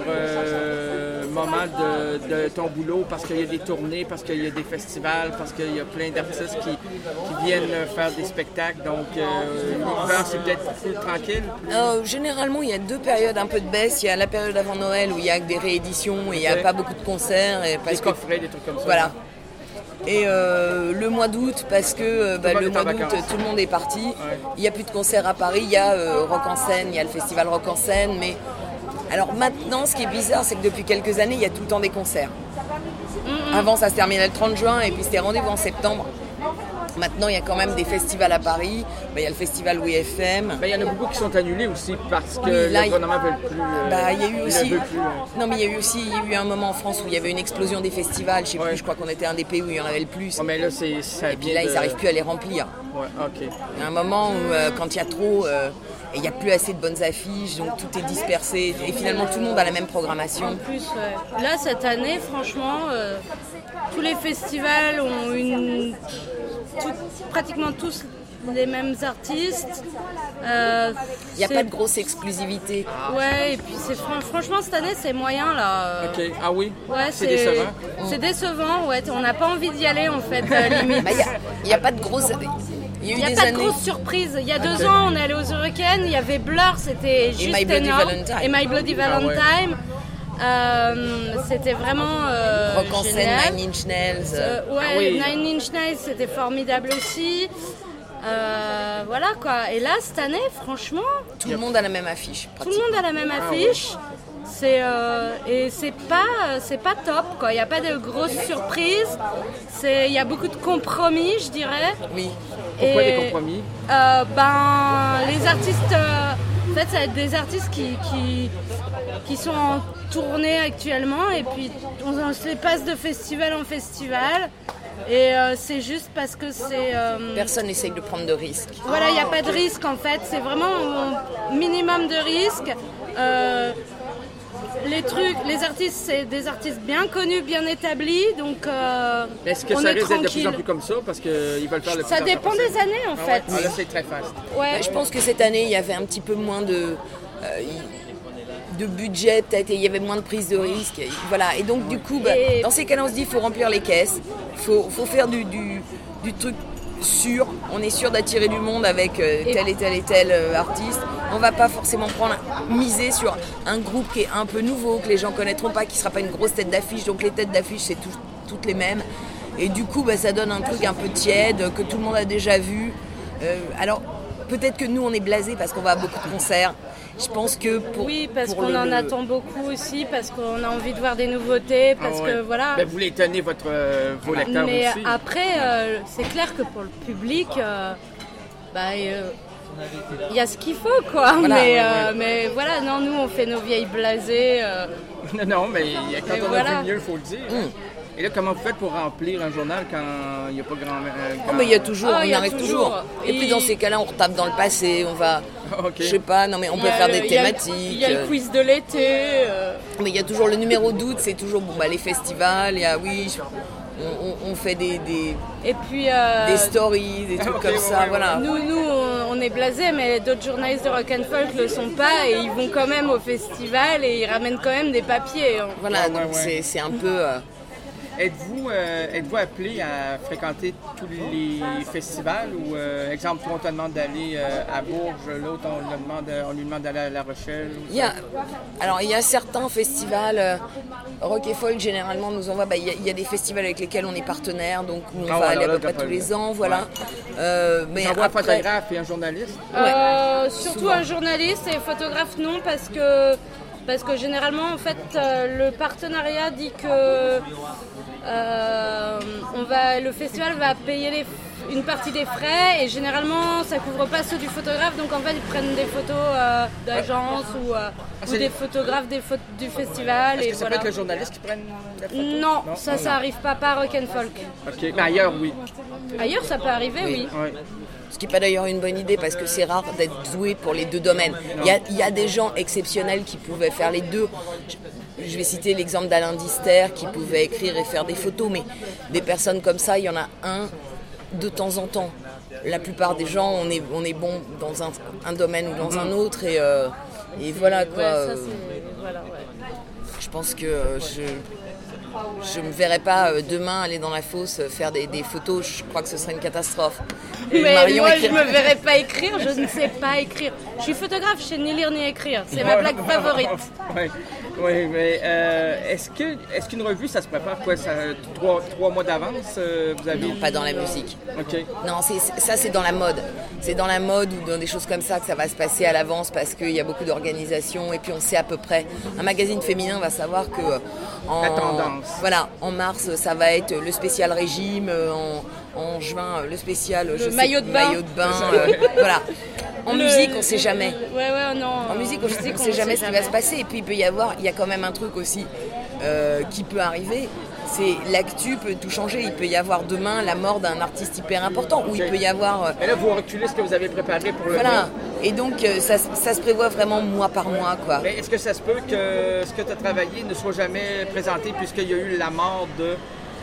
euh, moments de, de ton boulot parce qu'il y a des tournées, parce qu'il y a des festivals, parce qu'il y a plein d'artistes qui, qui viennent faire des spectacles. Donc, euh, l'hiver, c'est peut-être plus tranquille. Euh, généralement, il y a deux périodes un peu de baisse. Il y a la période avant Noël où il y a que des rééditions et il n'y a Ok. pas beaucoup de concerts. Et parce Des que coffrets, des trucs comme ça. Voilà. Et euh, le mois d'août, parce que euh, bah, le le monde est en mois d'août, vacances. tout le monde est parti. Il n'y a plus de concerts à Paris. Il y a euh, Rock en scène, il y a le festival Rock en scène. Mais alors maintenant, ce qui est bizarre, c'est que depuis quelques années, il y a tout le temps des concerts. Avant, ça se terminait le trente juin et puis c'était rendez-vous en septembre. Maintenant, il y a quand même des festivals à Paris. Bah, il y a le festival W F M. Ben, il y en a beaucoup qui sont annulés aussi parce que Oui, là, le il- gouvernement ne veut plus. euh, Bah, il y a eu ne aussi. veut plus, euh. Non, mais il y a eu aussi il y a eu un moment en France où il y avait une explosion des festivals. Je sais Ouais. plus, je crois qu'on était un des pays où il y en avait le plus. Ouais, mais là, c'est, ça Et puis vient là, de- ils n'arrivent plus à les remplir. Ouais, ok. Il y a un moment où, euh, quand il y a trop, euh, et il n'y a plus assez de bonnes affiches, donc tout est dispersé. Et finalement, tout le monde a la même programmation. En plus, ouais. Là, cette année, franchement, euh, tous les festivals ont une... tout- pratiquement tous les mêmes artistes. Euh, Il n'y a c'est- pas de grosse exclusivité. Ouais, et puis c'est fran- franchement, cette année, c'est moyen, là. euh, Ok. Ah oui? Ouais, c'est décevant. C'est décevant, ouais. On n'a pas envie d'y aller, en fait, euh, limite. Bah, Il n'y a, il y a pas de grosses. Il y a eu Il n'y a des pas de années. grosse surprise. Il y a deux ans, on est allé aux Hurricanes, il y avait Blur, c'était juste My Bloody énorme. Valentine. Et My Bloody Valentine. Euh, c'était vraiment euh, Rock en scène, génial. Nine Inch Nails. Euh, euh, ouais, Ah oui. Nine Inch Nails, c'était formidable aussi. Euh, voilà quoi. Et là, cette année, franchement, Tout le monde a la même affiche. tout le monde a la même affiche. C'est euh, et c'est pas c'est pas top quoi. Il n'y a pas de grosses surprises. C'est il y a beaucoup de compromis, je dirais. Oui. Pourquoi Et, des compromis? euh, Ben les artistes, euh, en fait, ça va être des artistes qui qui qui sont en tournée actuellement et puis on, on se passe de festival en festival. Et euh, c'est juste parce que c'est... euh, Personne n'essaye de prendre de risques. voilà, il n'y a pas de risque en fait, c'est vraiment un minimum de risque. Euh, les trucs, les artistes, c'est des artistes bien connus, bien établis, donc euh, Est-ce que on ça est risque d'être de plus tranquille. en plus comme ça parce qu'ils veulent faire le plus Ça en dépend plus des années en Ah ouais? fait. Ah, là, c'est très fast. Ouais. Bah, je pense que cette année, il y avait un petit peu moins de. euh, il- de budget peut-être, et il y avait moins de prise de risque. Et voilà. Et donc du coup, bah, Et- dans ces cas-là, on se dit il faut remplir les caisses, il faut, faut faire du, du, du truc sûr. On est sûr d'attirer du monde avec euh, tel et tel et tel euh, artiste. On va pas forcément prendre miser sur un groupe qui est un peu nouveau, que les gens connaîtront pas, qui sera pas une grosse tête d'affiche. Donc les têtes d'affiche, c'est tout- toutes les mêmes. Et du coup, bah, ça donne un truc un peu tiède, que tout le monde a déjà vu. Euh, alors, peut-être que nous, on est blasés parce qu'on va à beaucoup de concerts. Je pense que pour... Oui, parce pour qu'on le- en le- attend beaucoup aussi, parce qu'on a envie de voir des nouveautés, parce Ah ouais. que voilà. Ben, vous voulez étonner votre, euh, vos lecteurs Mais aussi. après, euh, c'est clair que pour le public, euh, bah, euh, il y a ce qu'il faut, quoi. Voilà, mais, ouais, euh, mais voilà, non, nous, on fait nos vieilles blasées. euh, Non, non, mais quand Et on a voilà. vu mieux, il faut le dire. hein. Et là, comment vous faites pour remplir un journal quand il n'y a pas grand... euh, Oh, grand- mais il y a toujours, Ah, on il y a arrive toujours. toujours. Et, puis Et- dans ces cas-là, on retape dans le passé, on va... Ok. Je sais pas, non mais on il peut y a faire le- des il y a le- thématiques. Il y a le euh, quiz de l'été. euh, Mais il y a toujours le numéro d'août, c'est toujours bon, bah, les festivals, il y a, oui, je- on, on- on fait des, des, Et puis, euh, des stories, des trucs ok, comme ouais, ça, ouais, voilà. nous, nous on, on est blasés, mais d'autres journalistes de rock and folk le sont pas et ils vont quand même au festival et ils ramènent quand même des papiers. Voilà, Ouais, donc ouais, ouais. c'est c'est un peu... euh, Êtes-vous euh, êtes-vous appelé à fréquenter tous les festivals ou, euh, exemple, toi, on te demande d'aller euh, à Bourges, l'autre, on, le demande, on lui demande d'aller à La Rochelle? ou il y a, alors il y a certains festivals, euh, rock et folk généralement nous envoient, bah, il y, a- il y a des festivals avec lesquels on est partenaire, donc où on Ah va ouais, aller à alors peu là, près t'as tous pas les le- ans, voilà. Ouais. Euh, mais J'envoie un après, photographe et un journaliste? Euh, surtout un journaliste et photographe non parce que parce que généralement en fait euh, le partenariat dit que euh, on va le festival va payer les, une partie des frais et généralement ça couvre pas ceux du photographe donc en fait ils prennent des photos euh, d'agence ou, euh, ou c'est- des photographes des pho- du festival Est-ce et que ça voilà. peut être le journaliste qui prenne la photo? Non, ça ça arrive pas par rock and folk. OK, mais ailleurs, oui. Ailleurs ça peut arriver oui. Ouais. ce qui n'est pas d'ailleurs une bonne idée parce que c'est rare d'être doué pour les deux domaines. Il y a, il y a des gens exceptionnels qui pouvaient faire les deux. Je, je vais citer l'exemple d'Alain Dister qui pouvait écrire et faire des photos, mais des personnes comme ça, il y en a un de temps en temps. La plupart des gens, on est, on est bon dans un, un domaine ou dans un autre et, euh, et voilà quoi. Ouais, ça, euh, c'est- voilà, ouais. je pense que euh, je je me verrais pas euh, demain aller dans la fosse euh, faire des, des photos. Je crois que ce serait une catastrophe. Et Mais Marion moi, je écrirait- me verrais pas écrire, je ne sais pas écrire. Je suis photographe, je sais ni lire ni écrire. C'est ma plaque favorite. Oui, oui, mais euh, est-ce que est-ce qu'une revue, ça se prépare quoi, ça, trois, trois mois d'avance, euh, vous avez... Non, pas dans la musique. OK. Non, c'est, c'est- ça c'est dans la mode. C'est dans la mode ou dans des choses comme ça que ça va se passer à l'avance parce qu'il y a beaucoup d'organisations et puis on sait à peu près. Un magazine féminin va savoir que euh, en, La tendance. Voilà, en mars ça va être le spécial régime, euh, en, en juin euh, le spécial je sais, maillot de bain. maillot de bain, euh, voilà. En Le- musique on sait jamais. Ouais, ouais, non. En musique, on Musique, ne sait on jamais sait ce qui va se passer. Et puis, il peut y avoir, il y a quand même un truc aussi euh, qui peut arriver. C'est l'actu peut tout changer. Il peut y avoir demain la mort d'un artiste hyper important. Ou il Ok. peut y avoir. euh, Et là, vous reculez ce que vous avez préparé pour le... voilà. Et donc, euh, ça, ça se prévoit vraiment mois par mois, quoi. Mais est-ce que ça se peut que ce que tu as travaillé ne soit jamais présenté puisqu'il y a eu la mort de...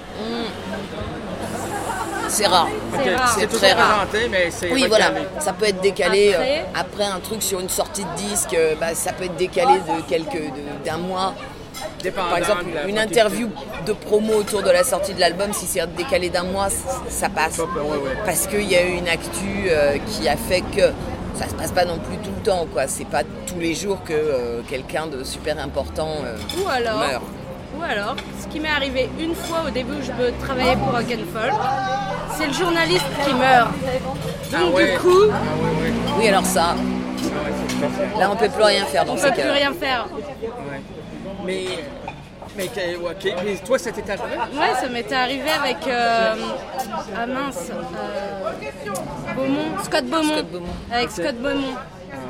C'est rare. C'est Ok, rare. C'est C'est toujours très rare. présenté, mais c'est Oui, recalé. voilà, ça peut être décalé Après- euh, après un truc sur une sortie de disque, euh, bah, ça peut être décalé de quelques de- d'un mois. Dépendant Par exemple, de la une quantité. interview de promo autour de la sortie de l'album, si c'est décalé d'un mois, c- ça passe. Ouais, ouais, ouais. Parce qu'il y a eu une actu euh, qui a fait que ça se passe pas non plus tout le temps, quoi. C'est pas tous les jours que euh, quelqu'un de super important euh, Ou alors, meurt. ou alors, ce qui m'est arrivé une fois au début où je me travaillais pour Rock and Folk, c'est le journaliste qui meurt. Donc Ah ouais. du coup, Ah ouais, ouais. Oui, alors ça, Ah ouais, c'est spécial. là, on peut plus rien faire dans on ces peut plus cas. rien faire. Ouais. Mais... Mais, que- ok. Mais toi, ça t'est arrivé? Ouais, ça m'était arrivé avec euh, ah mince, euh, Beaumont, Scott Beaumont, Scott Beaumont. avec Ok. Scott Beaumont.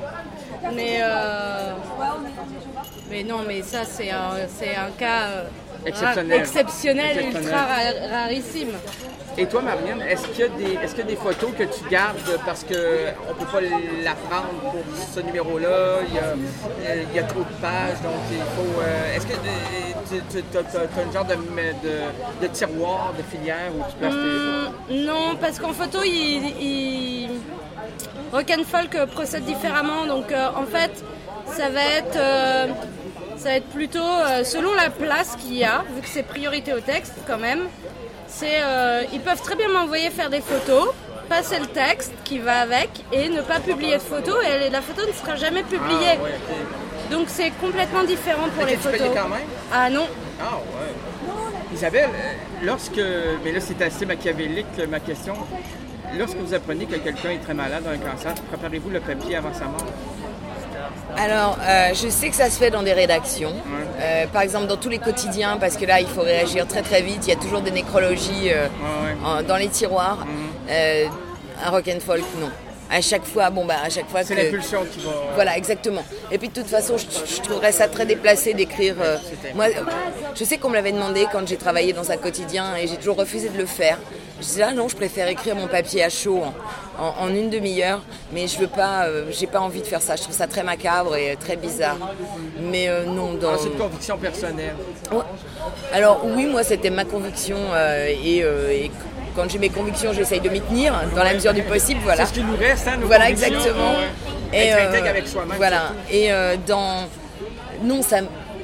Mais euh, mais non, mais ça c'est un, c'est un cas. euh, Exceptionnel. exceptionnel, Exceptionnel. ultra ra- rarissime. Et toi, Marianne, est-ce qu'il y a des, est-ce qu'il y a des photos que tu gardes parce qu'on ne peut pas la prendre pour ce numéro-là, il y a, il y a trop de pages, donc il faut... Euh, est-ce que tu as un genre de, de, de tiroir, de filière où tu places tes... Hum, non, parce qu'en photo, il, il... Rock'n'Folk procède différemment. Donc euh, en fait, ça va être, euh, ça va être plutôt euh, selon la place qu'il y a, vu que c'est priorité au texte quand même. C'est, euh, ils peuvent très bien m'envoyer faire des photos, passer le texte qui va avec et ne pas publier de photos et la photo ne sera jamais publiée. Ah, ouais, okay. Donc c'est complètement différent pour mais les tu photos. payais quand même? Ah non. Ah ouais. Isabelle, lorsque, mais là c'est assez machiavélique ma question, lorsque vous apprenez que quelqu'un est très malade d'un cancer, préparez-vous le papier avant sa mort? Alors, euh, je sais que ça se fait dans des rédactions, Ouais. euh, par exemple dans tous les quotidiens, parce que là, il faut réagir très très vite. Il y a toujours des nécrologies euh, Ouais, ouais. en- dans les tiroirs. Mm-hmm. Euh, un rock'n'folk, non. À chaque fois, bon bah à chaque fois C'est que... l'impulsion qui va... Voilà, exactement. Et puis de toute façon, je, je trouverais ça très déplacé d'écrire. euh, moi, euh, je sais qu'on me l'avait demandé quand j'ai travaillé dans un quotidien et j'ai toujours refusé de le faire. Je disais ah non, je préfère écrire mon papier à chaud en, en- en une demi-heure, mais je veux pas, euh, j'ai pas envie de faire ça. Je trouve ça très macabre et très bizarre. Mais euh, non, dans. Ah, c'est une conviction personnelle. Ouais. Alors oui, moi c'était ma conviction euh, et, euh, et quand j'ai mes convictions, j'essaye de m'y tenir dans la mesure du possible. Voilà. C'est ce qui nous reste, hein, nos Voilà, convictions. exactement. Ouais. Et, Être intègre euh, avec soi-même. Voilà. surtout. Et euh, dans. Non, ça. m-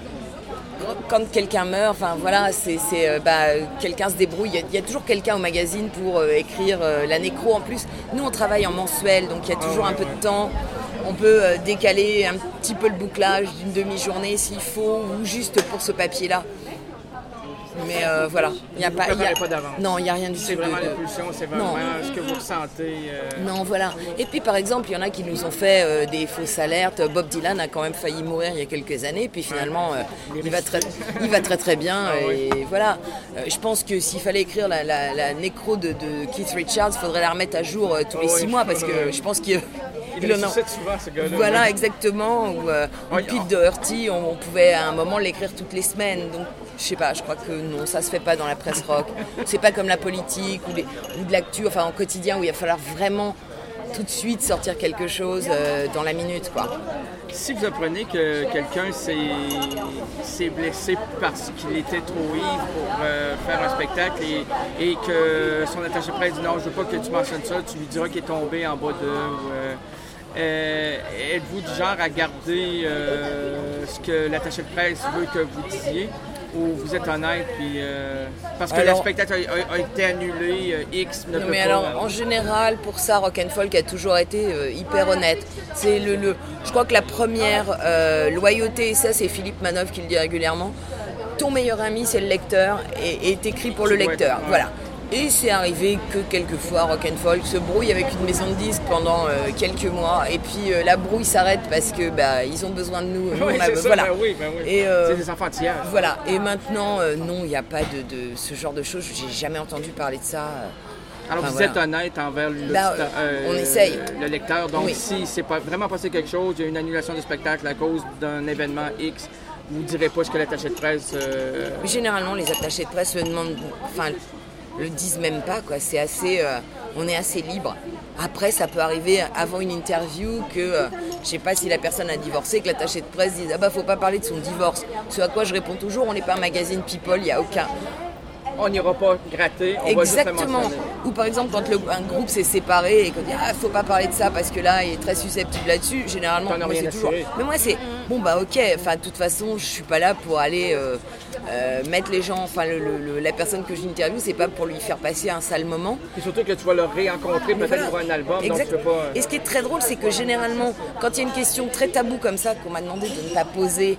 Quand quelqu'un meurt, enfin voilà, c'est, c'est, euh, bah, quelqu'un se débrouille. Il y a- il y, a toujours quelqu'un au magazine pour euh, écrire euh, la nécro en plus. Nous, on travaille en mensuel, donc il y a toujours ouais, un peu ouais. de temps. On peut euh, décaler un petit peu le bouclage d'une demi-journée s'il faut, ou juste pour ce papier-là. Mais euh, voilà, il n'y a Vous pas. il y a- préparez pas d'avance. Non, il n'y a rien du C'est tout. vraiment de- de- l'impulsion, c'est vraiment Non. ce que vous ressentez. euh, Non, voilà. Et puis, par exemple, il y en a qui nous ont fait euh, des fausses alertes. Bob Dylan a quand même failli mourir il y a quelques années. Puis finalement, euh, il, va très, il va très très bien. Ah et voilà. Euh, je pense que s'il fallait écrire la, la, la nécro de, de Keith Richards, il faudrait la remettre à jour euh, tous les Ah ouais, six mois. je- Parce que je pense qu'il Il en a- ressuscite souvent, ce gars-là. Voilà, exactement. Ou, euh, ou Ouais, Pete ah. Doherty, on, on pouvait à un moment l'écrire toutes les semaines. Donc, je sais pas, je crois que non, ça se fait pas dans la presse rock. C'est pas comme la politique ou, les- ou de l'actu, enfin en quotidien où il va falloir vraiment tout de suite sortir quelque chose euh, dans la minute, quoi. Si vous apprenez que quelqu'un s'est, s'est blessé parce qu'il était trop ivre pour euh, faire un spectacle et, et que son attaché de presse dit non, je veux pas que tu mentionnes ça, tu lui diras qu'il est tombé en bas de... ou, euh, euh, êtes-vous du genre à garder euh, ce que l'attaché de presse veut que vous disiez ou vous êtes honnête puis, euh, parce que Alors- le spectacle a, a- a été annulé, euh, X ne Non, peut mais pas... alors, en général, pour ça, Rock'n'Folk a toujours été euh, hyper honnête. C'est le, le, je crois que la première euh, loyauté, et ça, c'est Philippe Manoff qui le dit régulièrement. Ton meilleur ami, c'est le lecteur, et est écrit pour le Ouais, lecteur. ouais. Voilà. Et c'est arrivé que quelquefois Rock'n'Folk se brouille avec une maison de disques pendant euh, quelques mois, et puis euh, la brouille s'arrête parce que bah ils ont besoin de nous. Nous, Oui, on a- c'est ça, voilà. ben oui, ben oui. Et, euh, c'est des enfantillages. Voilà. Et maintenant, euh, non, il n'y a pas de, de ce genre de choses. J'ai jamais entendu parler de ça. Alors Enfin, vous voilà. êtes honnête envers le, Bah, euh, on essaye. le lecteur, donc Oui. si c'est pas vraiment passé quelque chose, il y a une annulation de spectacle à cause d'un événement X, vous ne direz pas ce que l'attaché de presse... euh, Généralement, les attachés de presse le demandent, enfin, le disent même pas, quoi. C'est assez, euh, on est assez libre. Après, ça peut arriver avant une interview que, euh, je sais pas si la personne a divorcé, que l'attaché de presse dise ah bah faut pas parler de son divorce. Ce à quoi je réponds toujours, on n'est pas un magazine People, il y a aucun. on n'ira pas gratter, on va juste le Exactement. mentionner. Ou par exemple quand le- un groupe s'est séparé et qu'on dit ah faut pas parler de ça parce que là il est très susceptible là-dessus, généralement T'en as moi, rien c'est à toujours. cirer. Mais moi c'est bon bah ok, enfin de toute façon je suis pas là pour aller euh, euh, mettre les gens, enfin le- le- le- la personne que j'interviewe c'est pas pour lui faire passer un sale moment. Et surtout que tu vas le réencontrer peut-être Voilà. pour un album, Exact. donc tu peux pas... Et ce qui est très drôle, c'est que généralement, quand il y a une question très taboue comme ça, qu'on m'a demandé de ne pas poser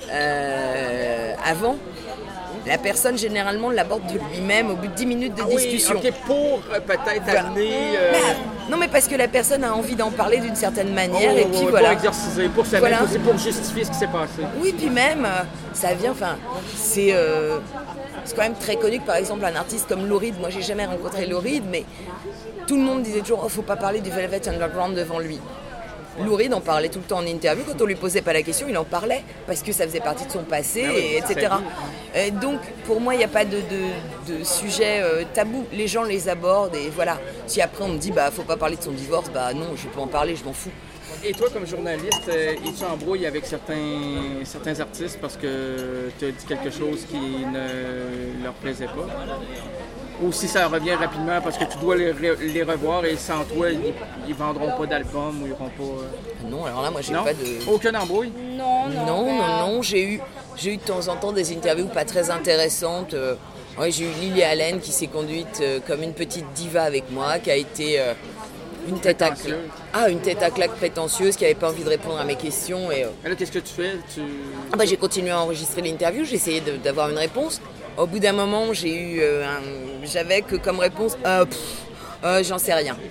euh, avant, la personne généralement l'aborde de lui-même au bout de dix minutes de Ah oui, discussion. ok, pour euh, peut-être Voilà. amener... euh, Non, mais parce que la personne a envie d'en parler d'une certaine manière, oh, et puis ouais, voilà. Pour exorciser, pour s'amener, Voilà. c'est pour justifier ce qui s'est passé. Oui, puis même, euh, ça vient, enfin, c'est euh, c'est quand même très connu que par exemple un artiste comme Lou Reed, moi j'ai jamais rencontré Lou Reed, mais tout le monde disait toujours, oh, faut pas parler du Velvet Underground devant lui. Lou Reed en parlait tout le temps en interview. Quand on lui posait pas la question, il en parlait parce que ça faisait partie de son passé, Ah oui, et, etc. Et donc, pour moi, il n'y a pas de, de, de sujet euh, tabou. Les gens les abordent et voilà. Si après on me dit, bah, faut pas parler de son divorce, bah non, je peux en parler, je m'en fous. Et toi, comme journaliste, euh, es-tu en brouille avec certains, certains artistes parce que tu as dit quelque chose qui ne leur plaisait pas? Ou si ça revient rapidement parce que tu dois les, re- les revoir et sans toi, ils, ils vendront pas d'album ou ils iront pas... euh, Non, alors là, moi, j'ai Non? pas de... Aucune embrouille? Non, non. Non, ben, non, non, j'ai eu, j'ai eu de temps en temps des interviews pas très intéressantes. Euh, ouais, j'ai eu Lily Allen qui s'est conduite euh, comme une petite diva avec moi, qui a été euh, une tête à claque. Prétentieuse. Ah, une tête à claque prétentieuse, qui n'avait pas envie de répondre à mes questions. Et, euh, Et là, qu'est-ce que tu fais? Tu... ah bah, j'ai continué à enregistrer l'interview, j'ai essayé de- d'avoir une réponse. Au bout d'un moment, j'ai eu, euh, un- j'avais que comme réponse, euh, pff, euh, j'en sais rien.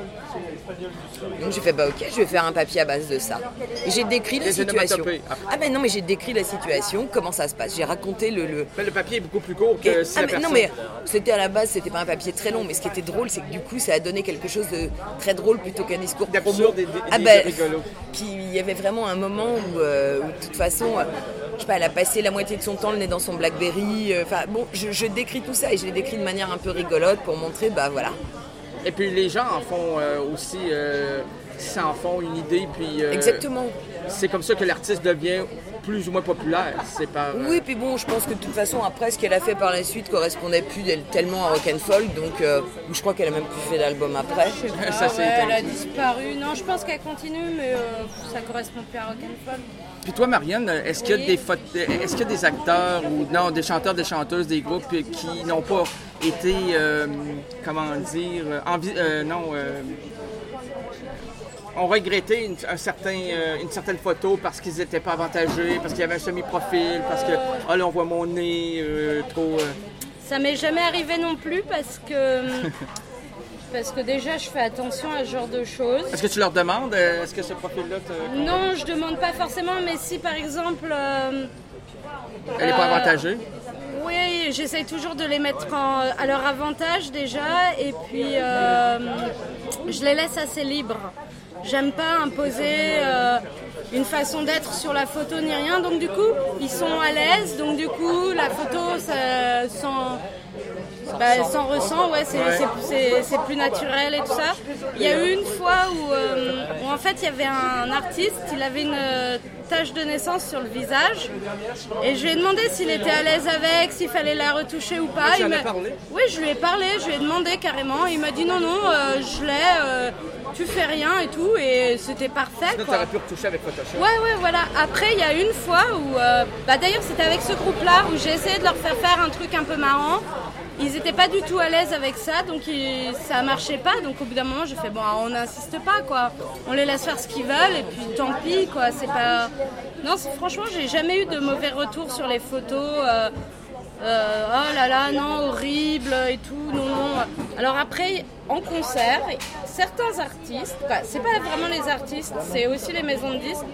Donc j'ai fait, bah ok, je vais faire un papier à base de ça. Et j'ai décrit la Des situation. onomatopées. Ah ben non, mais j'ai décrit la situation, comment ça se passe. J'ai raconté le... le... Mais le papier est beaucoup plus court que Et- si ah, la mais personne... non mais c'était à la base, c'était pas un papier très long, mais ce qui était drôle, c'est que du coup, ça a donné quelque chose de très drôle plutôt qu'un discours promo. D'absurde et de- Ah et de ben, rigolo. puis il y avait vraiment un moment où, euh, où de toute façon, euh, je sais pas, elle a passé la moitié de son temps le nez dans son Blackberry. euh, Enfin bon, je, je décris tout ça et je l'ai décrit de manière un peu rigolote pour montrer, bah voilà. Et puis les gens en font euh, aussi... Euh, s'en font une idée, puis... euh, Exactement. C'est comme ça que l'artiste devient plus ou moins populaire. C'est par... euh, Oui, puis bon, je pense que de toute façon, après, ce qu'elle a fait par la suite correspondait plus d'elle- tellement à Rock'n'Folk, donc euh, je crois qu'elle a même plus fait d'album après. Ah ça, c'est ouais, elle a éteint. disparu. Non, je pense qu'elle continue, mais euh, ça correspond plus à Rock'n'Folk. Puis toi, Marianne, est-ce qu'il y a Oui. des photo- est-ce qu'il y a des acteurs ou non, des chanteurs, des chanteuses, des groupes euh, qui n'ont pas été, euh, comment dire, euh, envi- euh, non, euh, ont regretté une, un certain, euh, une certaine photo parce qu'ils n'étaient pas avantagés, parce qu'il y avait un semi-profil, parce que, ah là, on voit mon nez, euh, trop... euh, Ça m'est jamais arrivé non plus parce que parce que déjà je fais attention à ce genre de choses. Est-ce que tu leur demandes, euh, est-ce que ce profil-là, te- Non, je demande pas forcément, mais si par exemple, euh, elle n'est pas Euh, avantagée? oui, j'essaye toujours de les mettre en- à leur avantage déjà, et puis euh, je les laisse assez libres. J'aime pas imposer euh, une façon d'être sur la photo ni rien, donc du coup ils sont à l'aise, donc du coup la photo ça s'en bah, s'en ressent, ouais, c'est, Ouais. c'est- c'est- c'est plus naturel et tout ça. Il y a eu une fois où, euh, où en fait il y avait un artiste, il avait une euh, tache de naissance sur le visage, et je lui ai demandé s'il était à l'aise avec, s'il fallait la retoucher ou pas. tu en Il as m'a- parlé? Oui, je lui ai parlé, je lui ai demandé carrément. Il m'a dit non, non, euh, je l'ai, euh, tu fais rien et tout, et c'était parfait, Sinon, tu quoi. aurais pu retoucher avec Photoshop. Ouais, ouais, voilà. Après, il y a une fois où, euh, bah d'ailleurs, c'était avec ce groupe-là où j'ai essayé de leur faire faire un truc un peu marrant. Ils n'étaient pas du tout à l'aise avec ça, donc ils- ça marchait pas. Donc au bout d'un moment, j'ai fait bon, on n'insiste pas, quoi. On les laisse faire ce qu'ils veulent et puis tant pis, quoi. C'est pas. Non, c'est- franchement, j'ai jamais eu de mauvais retours sur les photos. euh, euh, oh là là, non, horrible et tout, non, non. Alors après, en concert, certains artistes, bah, c'est pas vraiment les artistes, c'est aussi les maisons de disques,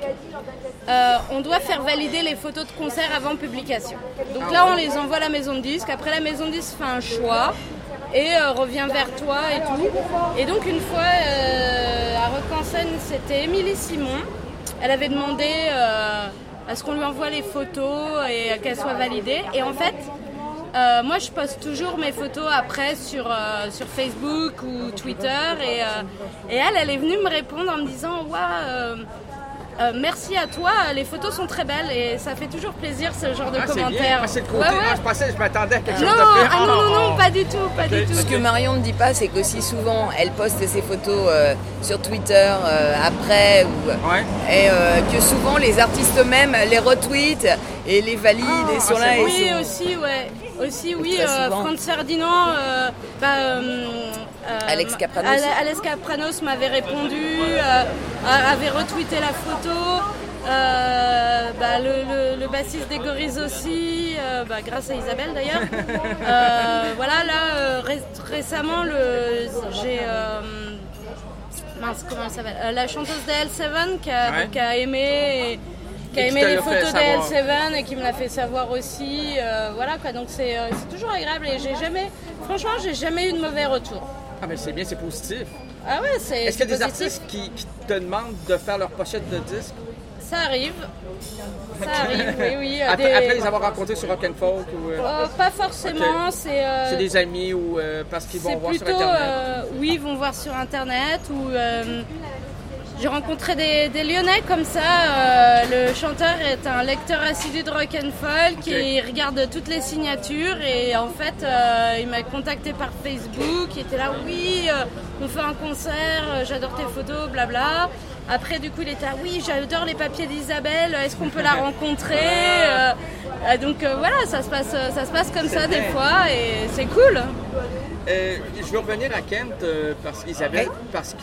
euh, on doit faire valider les photos de concert avant publication. Donc là, on les envoie à la maison de disques, après la maison de disques fait un choix et euh, revient vers toi et tout. Et donc une fois, euh, à Rock en Seine, c'était Émilie Simon, elle avait demandé... euh, à ce qu'on lui envoie les photos et qu'elles soient validées. Et en fait, euh, moi je poste toujours mes photos après sur, euh, sur Facebook ou Twitter. Et, euh, et elle, elle est venue me répondre en me disant Waouh, euh, euh, merci à toi, les photos sont très belles. Et ça fait toujours plaisir ce genre de Ah, c'est bien. commentaires. Ah, c'est le côté. Ouais, ouais. Ah, je pensais, je m'attendais à quelque Non, chose de plus. ah non, non, non, Oh, pas du tout, pas Ok. du tout. Ce que Marion ne dit pas, c'est qu'aussi souvent, elle poste ses photos euh, sur Twitter euh, après, ou, Ouais. et euh, que souvent les artistes eux-mêmes les retweetent et les valident et sont ah, là. c'est et bon. Oui, sont- aussi, ouais. Aussi, oui, Très euh, souvent. Franz Ferdinand, euh, bah, euh, euh, Alex Capranos. Ale- Alex Capranos m'avait répondu, euh, a- avait retweeté la photo. Euh, bah, le, le- le bassiste des Gorilles aussi, euh, bah, grâce à Isabelle d'ailleurs. Euh, voilà, là, euh, ré- récemment, le, j'ai. euh, mince, comment elle s'appelle Euh, La chanteuse de L sept qui a, Ouais. qui a aimé. Qui a Et qui aimé te les l'a fait photos de L savoir. sept et qui me l'a fait savoir aussi. euh, voilà quoi, donc c'est euh, c'est toujours agréable et j'ai jamais. Franchement, j'ai jamais eu de mauvais retour. Ah, mais c'est bien, c'est positif. Ah ouais, c'est Est-ce qu'il y a des positif. artistes qui, qui te demandent de faire leur pochette de disque? Ça arrive. Ça arrive, oui, oui. euh, Après, des- après les avoir rencontrés sur Rock and Folk ou... euh, Euh, pas forcément, Ok. c'est... euh, c'est des amis ou euh, parce qu'ils vont c'est voir plutôt, sur Internet? euh, oui, ils vont voir sur Internet ou... euh, j'ai rencontré des, des Lyonnais comme ça. euh, le chanteur est un lecteur assidu de rock and folk Ok. et il regarde toutes les signatures et en fait euh, il m'a contacté par Facebook. Il était là, oui, euh, on fait un concert, euh, j'adore tes photos, blabla. Après du coup il était là, oui, j'adore les papiers d'Isabelle, est-ce qu'on peut la rencontrer? Euh, euh, Donc euh, voilà, ça se passe, ça se passe comme ça des vrai. fois et c'est cool. Euh, je veux revenir à Kent euh, parce Isabelle, parce que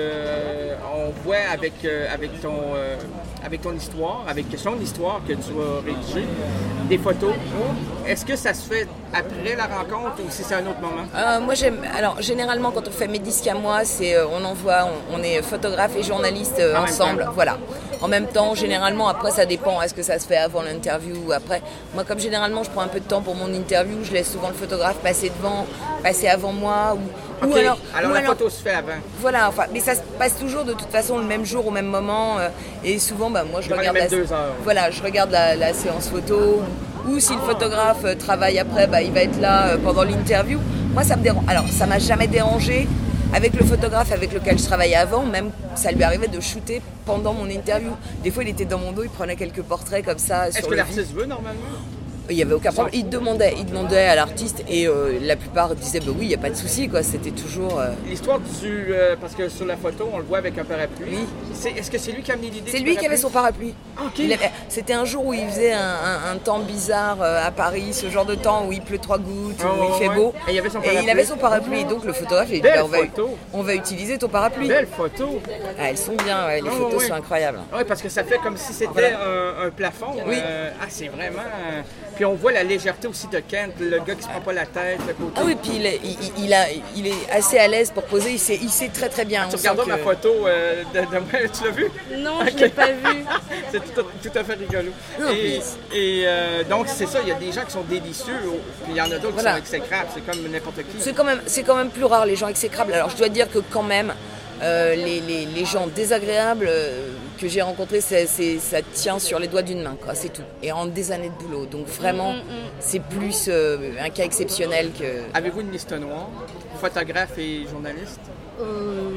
euh, on voit avec euh, avec ton euh, avec ton histoire, avec son histoire que tu as rédigée, des photos. Est-ce que ça se fait après la rencontre ou si c'est un autre moment? Euh, moi j'aime. Alors généralement quand on fait mes disques à moi, c'est euh, on envoie, on, on est photographe et journaliste euh, En même ensemble. temps. Voilà. En même temps, généralement après ça dépend. Est-ce que ça se fait avant l'interview ou après? Moi comme généralement je prends un peu de temps pour mon interview, je laisse souvent le photographe passer devant, passer avant moi ou, Ok, ou alors. alors ou la alors- photo se fait avant. Voilà, enfin, mais ça se passe toujours de toute façon le même jour au même moment euh, et souvent bah, moi je Durant les regarde mêmes la, deux heures. voilà, je regarde la, la séance photo ou, ou si le photographe euh, travaille après, bah, il va être là euh, pendant l'interview. Moi ça me dérange. Alors ça m'a jamais dérangé avec le photographe avec lequel je travaillais avant, même ça lui arrivait de shooter pendant mon interview. Des fois il était dans mon dos, il prenait quelques portraits comme ça Est-ce sur que le vif. l'artiste veut normalement? Il n'y avait aucun problème. Il demandait, il demandait à l'artiste et euh, la plupart disaient bah oui, il n'y a pas de souci quoi. C'était toujours. euh, L'histoire du... euh, parce que sur la photo, on le voit avec un parapluie. Oui. C'est- Est-ce que c'est lui qui a amené l'idée C'est du lui qui avait parapluie? son parapluie. Ah, ok. Il avait- C'était un jour où il faisait un, un- un temps bizarre euh, à Paris, ce genre de temps où il pleut trois gouttes, Ah, où il ouais, fait ouais. beau. Et il avait son Et parapluie. il avait son parapluie. Et donc le photographe, il dit Belle bah, on, va, photo. on va utiliser ton parapluie. Belle photo! Ah, elles sont bien, ouais, les Ah, photos ouais. sont incroyables. Oui, parce que ça fait comme si c'était Voilà. un, un plafond. Oui. Euh, ah, c'est vraiment... euh, Puis on voit la légèreté aussi de Kent, le gars qui se prend pas la tête, le côté... Ah oui, puis il est, il, il- il a, il est assez à l'aise pour poser, il sait, il sait très très bien. Tu On sent regardes ma que- photo euh, de, de moi, tu l'as vu? Non, Ok. je l'ai pas vu. C'est tout, tout à fait rigolo. Non, et mais- et, euh, donc, c'est ça, il y a des gens qui sont délicieux, puis il y en a d'autres Voilà. qui sont exécrables, c'est comme n'importe qui. C'est quand même, c'est quand même plus rare les gens exécrables. Alors je dois dire que quand même, euh, les, les- les gens désagréables euh, que j'ai rencontrés, c'est, c'est- ça tient sur les doigts d'une main, quoi, c'est tout. Et en des années de boulot. Donc vraiment, c'est plus euh, un cas exceptionnel que... Avez-vous une liste noire, photographe et journaliste? Euh,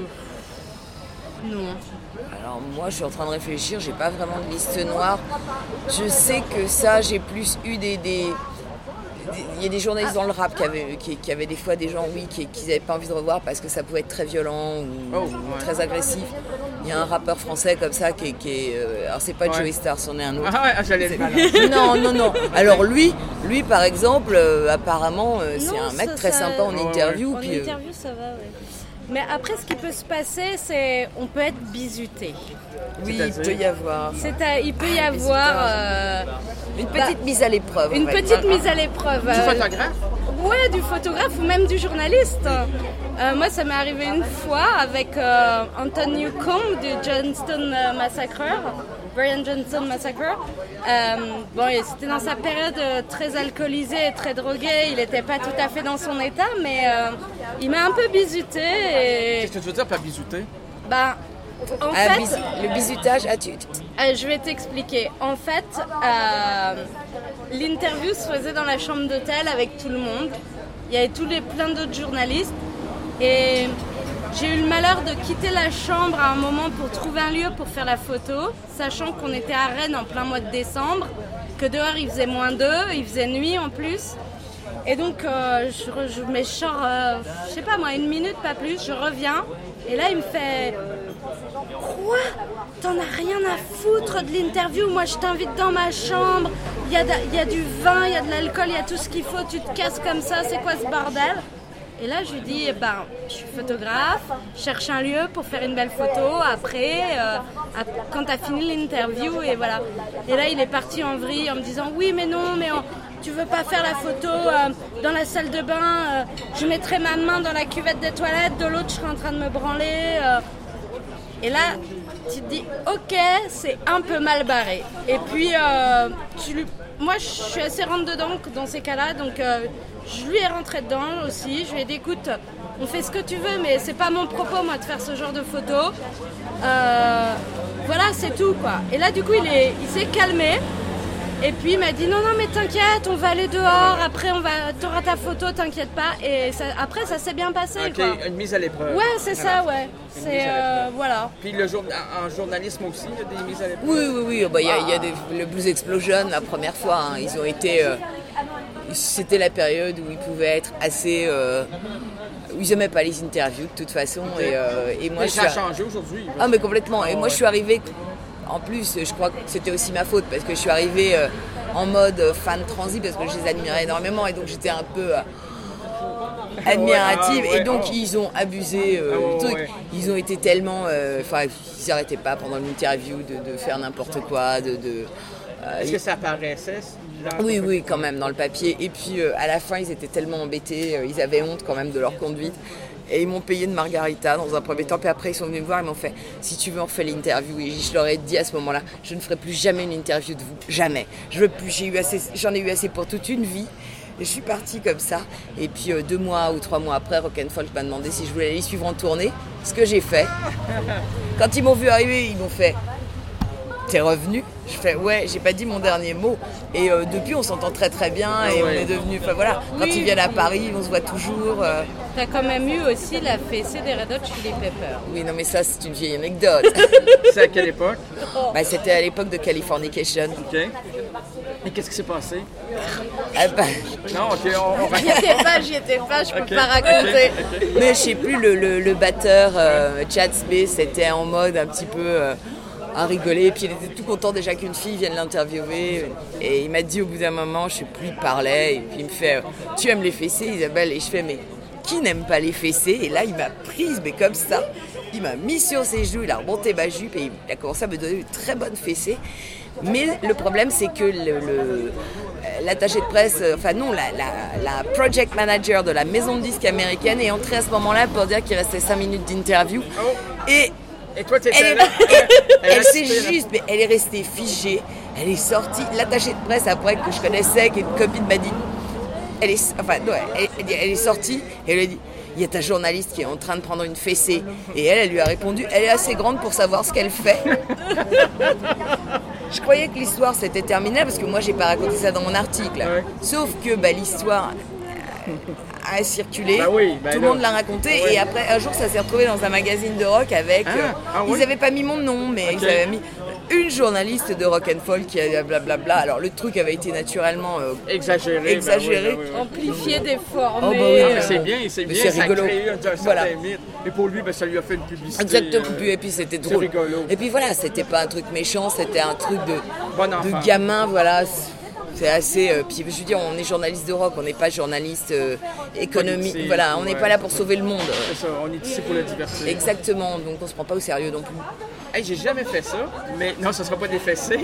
Non. Alors moi, je suis en train de réfléchir, j'ai pas vraiment de liste noire. Je sais que ça, j'ai plus eu des... des- il y a des journalistes dans le rap qui avaient, qui, qui avaient des fois des gens, oui, qui n'avaient pas envie de revoir parce que ça pouvait être très violent ou, Oh, ou ouais. très agressif. Il y a un rappeur français comme ça qui est... Qui est euh, alors c'est pas Ouais. Joey Star, c'en est un autre. Ah ouais, ah, j'allais le balancer. Non, non, non. Alors lui, lui par exemple, euh, apparemment, euh, c'est Non, un mec ça, très ça- sympa en Ouais, ouais. interview. En puis, euh, interview, ça va, ouais. Mais après, ce qui peut se passer, c'est on peut être bisuté. oui, il C'est-à-dire peut y avoir C'est à- il peut y Ah, avoir bisutage. euh, une petite mise à l'épreuve. une on va dire. petite mise à l'épreuve. Du euh, photographe? Ouais, du photographe ou même du journaliste. Euh, moi, ça m'est arrivé une fois avec euh, Anton Newcomb du Johnston euh, Massacre, Brian Johnston Massacre. Euh, bon, et c'était dans sa période euh, très alcoolisée et très drogué. Il n'était pas tout à fait dans son état, mais euh, il m'a un peu bisuté. Et Qu'est-ce que tu veux dire par bisouter? bah, en Ah, fait, bis- le bisutage, ah, tu, tu- euh, je vais t'expliquer. En fait, euh, l'interview se faisait dans la chambre d'hôtel avec tout le monde. Il y avait tous les plein d'autres journalistes. Et j'ai eu le malheur de quitter la chambre à un moment pour trouver un lieu pour faire la photo, sachant qu'on était à Rennes en plein mois de décembre, que dehors il faisait moins deux, il faisait nuit en plus. Et donc, euh, je, re- je mets genre, euh, je sais pas moi, une minute, pas plus, je reviens. Et là, il me fait... Quoi? T'en as rien à foutre de l'interview? Moi, je t'invite dans ma chambre. Il y a, de- il y a du vin, il y a de l'alcool, il y a tout ce qu'il faut. Tu te casses comme ça, c'est quoi ce bordel? Et là, je lui dis, eh ben, je suis photographe, je cherche un lieu pour faire une belle photo. Après, euh, ap- quand t'as fini l'interview, et voilà. Et là, il est parti en vrille en me disant, oui, mais non, mais on- tu veux pas faire la photo euh, dans la salle de bain? euh, je mettrai ma main dans la cuvette des toilettes, de l'autre, je serai en train de me branler. euh. Et là, tu te dis, ok, c'est un peu mal barré. Et puis, euh, tu lui... moi, je suis assez rentre dedans dans ces cas-là, donc euh, je lui ai rentré dedans aussi. Je lui ai dit, écoute, on fait ce que tu veux, mais c'est pas mon propos, moi, de faire ce genre de photos. Euh, voilà, c'est tout, quoi. Et là, du coup, il, est, il s'est calmé. Et puis, il m'a dit, non, non, mais t'inquiète, on va aller dehors. Après, on va, t'auras ta photo, t'inquiète pas. Et ça, après, ça s'est bien passé, OK, quoi. une mise à l'épreuve. Ouais, c'est voilà. ça, ouais. Une c'est, euh, voilà. Puis, le jour, en journalisme aussi, il y a des mises à l'épreuve? Oui, oui, oui. Bah, il y a, il y a des, le Blues Explosion, la première fois, hein, ils ont été... Euh, c'était la période où ils pouvaient être assez... Euh, où ils n'aimaient pas les interviews, de toute façon. Okay. Et, euh, et moi, mais je ça a suis... changé aujourd'hui. Ah, mais complètement. Oh, et moi, ouais. je suis arrivée... En plus, je crois que c'était aussi ma faute, parce que je suis arrivée euh, en mode fan transi, parce que je les admirais énormément, et donc j'étais un peu... Euh, admirative ouais, ah, ouais, et donc oh. ils ont abusé euh, oh, du truc. Ouais. Ils ont été tellement enfin euh, ils n'arrêtaient pas pendant l'interview de, de faire n'importe quoi de, de euh, est-ce que ça apparaissait oui oui quand même dans le papier et puis euh, à la fin ils étaient tellement embêtés euh, ils avaient honte quand même de leur conduite et ils m'ont payé de margarita dans un premier temps puis après ils sont venus me voir ils m'ont fait si tu veux on refait l'interview et je leur ai dit à ce moment-là je ne ferai plus jamais une interview de vous jamais je veux plus j'ai eu assez j'en ai eu assez pour toute une vie. Et je suis partie comme ça. Et puis euh, deux mois ou trois mois après, Rock and Folk m'a demandé si je voulais aller suivre en tournée. Ce que j'ai fait. Quand ils m'ont vu arriver, ils m'ont fait « T'es revenu ?» Je fais « Ouais, j'ai pas dit mon dernier mot. » Et euh, depuis, on s'entend très très bien et ouais. on est devenus... Enfin voilà, quand oui. ils viennent à Paris, on se voit toujours. Euh... T'as quand même eu aussi la fessée des Red Hot Chili Peppers. Oui, non mais ça, c'est une vieille anecdote. C'est à quelle époque? Bah, c'était à l'époque de Californication. OK. Et qu'est-ce qui s'est passé? Ah bah... Non, ok, on, on J'y étais pas, j'y étais pas, je peux okay, pas raconter. Okay, okay. Mais je sais plus, le, le, le batteur, euh, Chad Smith, c'était en mode un petit peu euh, à rigoler. Puis il était tout content déjà qu'une fille vienne l'interviewer. Et il m'a dit au bout d'un moment, je sais plus, il parlait. Et puis il me fait, tu aimes les fessées, Isabelle? Et je fais, mais qui n'aime pas les fessées? Et là, il m'a prise, mais comme ça. Il m'a mis sur ses joues, il a remonté ma jupe et il a commencé à me donner une très bonne fessée. Mais le problème, c'est que le, le, l'attaché de presse, enfin non, la, la, la project manager de la maison de disques américaine est entrée à ce moment-là pour dire qu'il restait cinq minutes d'interview. Oh. Et, et toi, t'étais elle, là. Elle, elle, elle s'est juste, mais elle est restée figée. Elle est sortie. L'attaché de presse, après, que je connaissais, qui est une copine, m'a dit, elle est, enfin, non, elle, elle est sortie et elle a dit, il y a ta journaliste qui est en train de prendre une fessée. Et elle, elle lui a répondu, elle est assez grande pour savoir ce qu'elle fait. Je croyais que l'histoire s'était terminée parce que moi, j'ai pas raconté ça dans mon article. Ouais. Sauf que bah, l'histoire a circulé, bah oui, bah tout le monde l'a raconté. Ouais. Et après, un jour, ça s'est retrouvé dans un magazine de rock avec... Ah, euh, ah, ils ouais. n'avaient pas mis mon nom, mais okay. ils avaient mis... une journaliste de Rock and Folk qui a blablabla. Alors le truc avait été naturellement euh, exagéré, exagéré. Bah oui, bah oui. amplifié, déformé. Oh, bah oui, euh... c'est bien, c'est bien, c'est ça rigolo. a créé un, un certain voilà. mythe. Et pour lui, bah, ça lui a fait une publicité. Exactement. Euh, et puis c'était drôle. Rigolo. Et puis voilà, c'était pas un truc méchant, c'était un truc de, bon de gamin, voilà. C'est assez. Euh, puis je veux dire, on est journaliste de rock, on n'est pas journaliste euh, économique. Politique, voilà, on n'est ouais. pas là pour sauver le monde. C'est ça, on est ici pour le divertir. Exactement, donc on se prend pas au sérieux non plus. Hey, j'ai jamais fait ça, mais non, ce sera pas des fessées.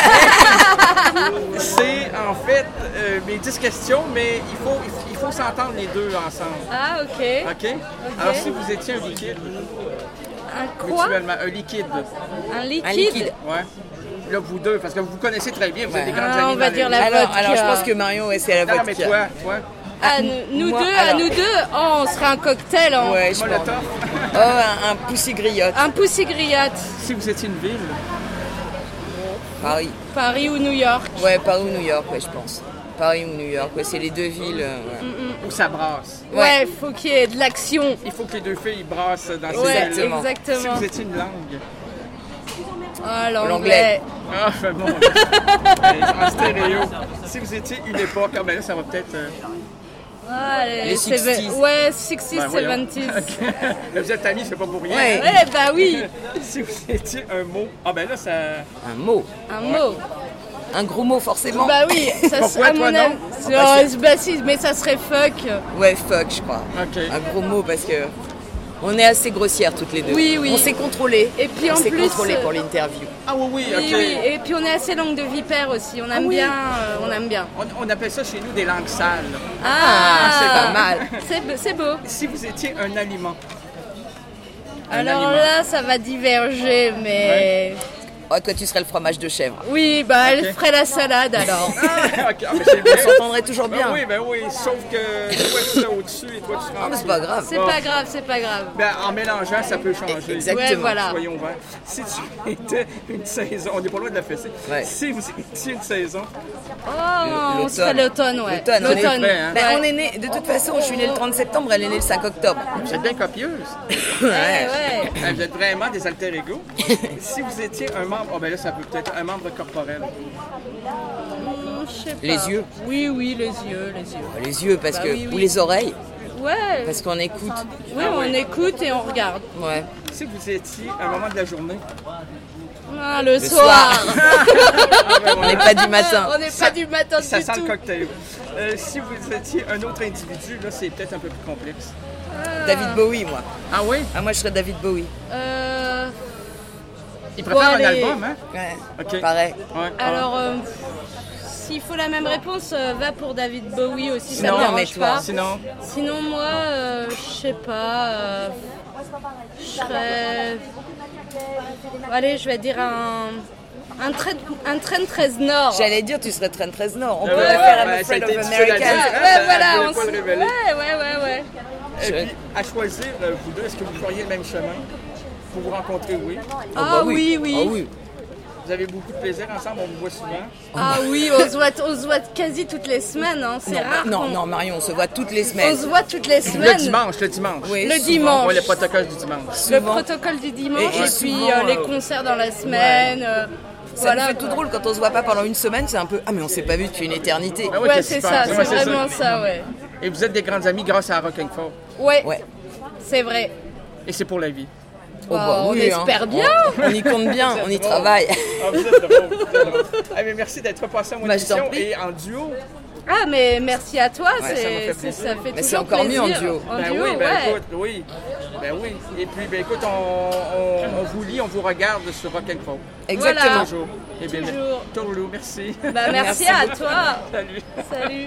C'est en fait euh, mes dix questions, mais il faut, il faut s'entendre les deux ensemble. Ah, ok. OK? okay. Alors, si vous étiez un liquide. Un quoi? Mutuellement, un liquide. Un liquide? Un liquide. Ouais. Là, vous deux, parce que vous vous connaissez très bien, vous ouais. êtes des grandes ah, amies. On va dire la alors, vodka. alors, je pense que Marion, ouais, c'est la vodka. Non, mais toi, toi. Ah, nous, nous moi, deux, alors, à nous deux, oh, on serait un cocktail. Hein. Ouais, je pense. Oh, un, un poussi griotte. Un poussi griotte. Si vous étiez une ville. Paris. Paris ou New York. Ouais, Paris ou New York, ouais, je pense. Paris ou New York, ouais, c'est les deux villes. Euh, ouais. Mm-mm. Où ça brasse. Ouais, il faut qu'il y ait de l'action. Il faut que les deux filles brassent dans ces ouais, villes. Exactement. Si vous étiez une langue. Ah, l'anglais. l'anglais. Ah, fait bon. En stéréo. Si vous étiez une époque, ah ben là, ça va peut-être... Euh... Ah, les, les sixties. Ouais, sixties, ben, seventies. Okay. Vous êtes amis, c'est pas pour rien. Ouais, ouais bah oui. Si vous étiez un mot, ah ben là, ça... Un mot. Un mot. Un gros mot, forcément. Bah oui, ça Pourquoi, serait toi, mon non? Oh, bah, bah si, mais ça serait fuck. Ouais, fuck, je crois. Okay. Un gros mot, parce que... On est assez grossières toutes les deux. Oui, oui. On s'est contrôlées. Et puis on en s'est plus, contrôlées pour l'interview. Ah oui, oui, ok. Oui, oui. Et puis on est assez langue de vipère aussi. On aime ah, oui. bien. Euh, on aime bien. On, on appelle ça chez nous des langues sales. Ah, ah c'est pas mal. C'est, c'est beau. Si vous étiez un aliment. Un Alors aliment. Là, ça va diverger, mais... Ouais. Oh, toi, tu serais le fromage de chèvre. Oui, bah Ok. elle ferait la salade alors. Ah, ok, ah, mais c'est bien. On s'entendrait toujours Ben bien. oui, ben oui, sauf que toi tu seras au-dessus et toi tu seras en Mais dessous. c'est pas grave. C'est pas grave, c'est pas grave. Ben, en mélangeant, ça peut changer. Exactement. Ouais, voilà. Soyons verts. Si tu étais une saison, on n'est pas loin de la fessée. Ouais. Si vous étiez une saison, Oh, on L'automne. serait l'automne, ouais. L'automne, on est L'automne. prêt, hein. Ben, Ouais. on est né, de toute façon, je suis née le trente septembre, elle est née le cinq octobre. vous êtes bien copieuse. Ouais, ouais. Euh, Vous êtes vraiment des alter ego. Si vous étiez un membre, oh ben là ça peut peut-être un membre corporel. Hum, je sais pas. Les yeux. Oui, oui, les yeux, les yeux. Les yeux, parce Bah que. oui, oui. Ou les oreilles, Ouais. parce qu'on écoute. Oui, Ah on ouais. écoute et on regarde. Ouais. Si vous étiez un moment de la journée, Ah, le, soir. soir. ah ben On voilà, n'est pas du matin. On n'est pas du matin ça du sent tout. le cocktail. Euh, si vous étiez un autre individu, là c'est peut-être un peu plus complexe. David Bowie, moi. Ah oui? Ah, moi, je serais David Bowie. Euh, Il préfère Bon, un allez. album, hein? Ouais. Ok. Pareil. Ouais. alors, euh, s'il faut la même réponse, euh, va pour David Bowie aussi, ça Sinon, me mais dérange toi, pas. Sinon, Sinon, moi, euh, je sais pas. euh, je serais. Allez, je vais dire un. Un train, un train treize Nord. J'allais dire, tu serais Trent Reznor. On Ouais, pourrait ouais, faire ouais, I'm ça a Afraid été of difficile à dire. Americans. Ouais, Ah, ouais, ça, voilà. je voulais On pas s- le révéler. ouais, ouais, ouais, ouais. et Je- puis à choisir, euh, vous deux, est-ce que vous feriez le même chemin pour vous rencontrer? Oui. Ah bah oui, oui. Ah oui. Vous avez beaucoup de plaisir ensemble, on vous voit souvent. Ah oui, on se voit, on se voit quasi toutes les semaines. Hein. C'est rare. Non, qu'on- non, Marion, on se voit toutes les On semaines. se voit toutes les Le semaines. dimanche, le dimanche. Oui, Le souvent. dimanche. Ouais, le protocole du dimanche. Le Souvent. protocole du dimanche Et- et, et puis souvent, euh, les euh, concerts dans la semaine. euh, Ça voilà, nous fait tout quoi. drôle quand on se voit pas pendant une semaine, c'est un peu ah mais on s'est pas vu depuis une éternité. Ah ouais, Ouais, c'est c'est super. ça, Ouais, c'est c'est vraiment ça, ouais. Et vous êtes des grandes amies grâce à Rock and Folk. Ouais, Ouais. c'est vrai. Et c'est pour la vie. Oh, Bah, on hein. espère bien. On y compte bien, on y travaille. Ah, vous êtes drôle, vous êtes drôle. Ah, mais merci d'être passé à mon Bah, je t'en émission prie. et en duo. Ah, mais merci à toi, Ouais, c'est, ça m'a fait c'est- plaisir. ça fait Mais c'est toujours encore mieux en plaisir. duo. En Ben duo, oui, ben ouais. écoute, oui. Ben oui. Et puis, ben écoute, on, on, on vous lit, on vous regarde sur Rock and Folk. Exactement. Voilà. Toujours. Eh bien, Toujours. Tourlou, merci. Bah, merci, Merci à beaucoup. toi. Salut. Salut.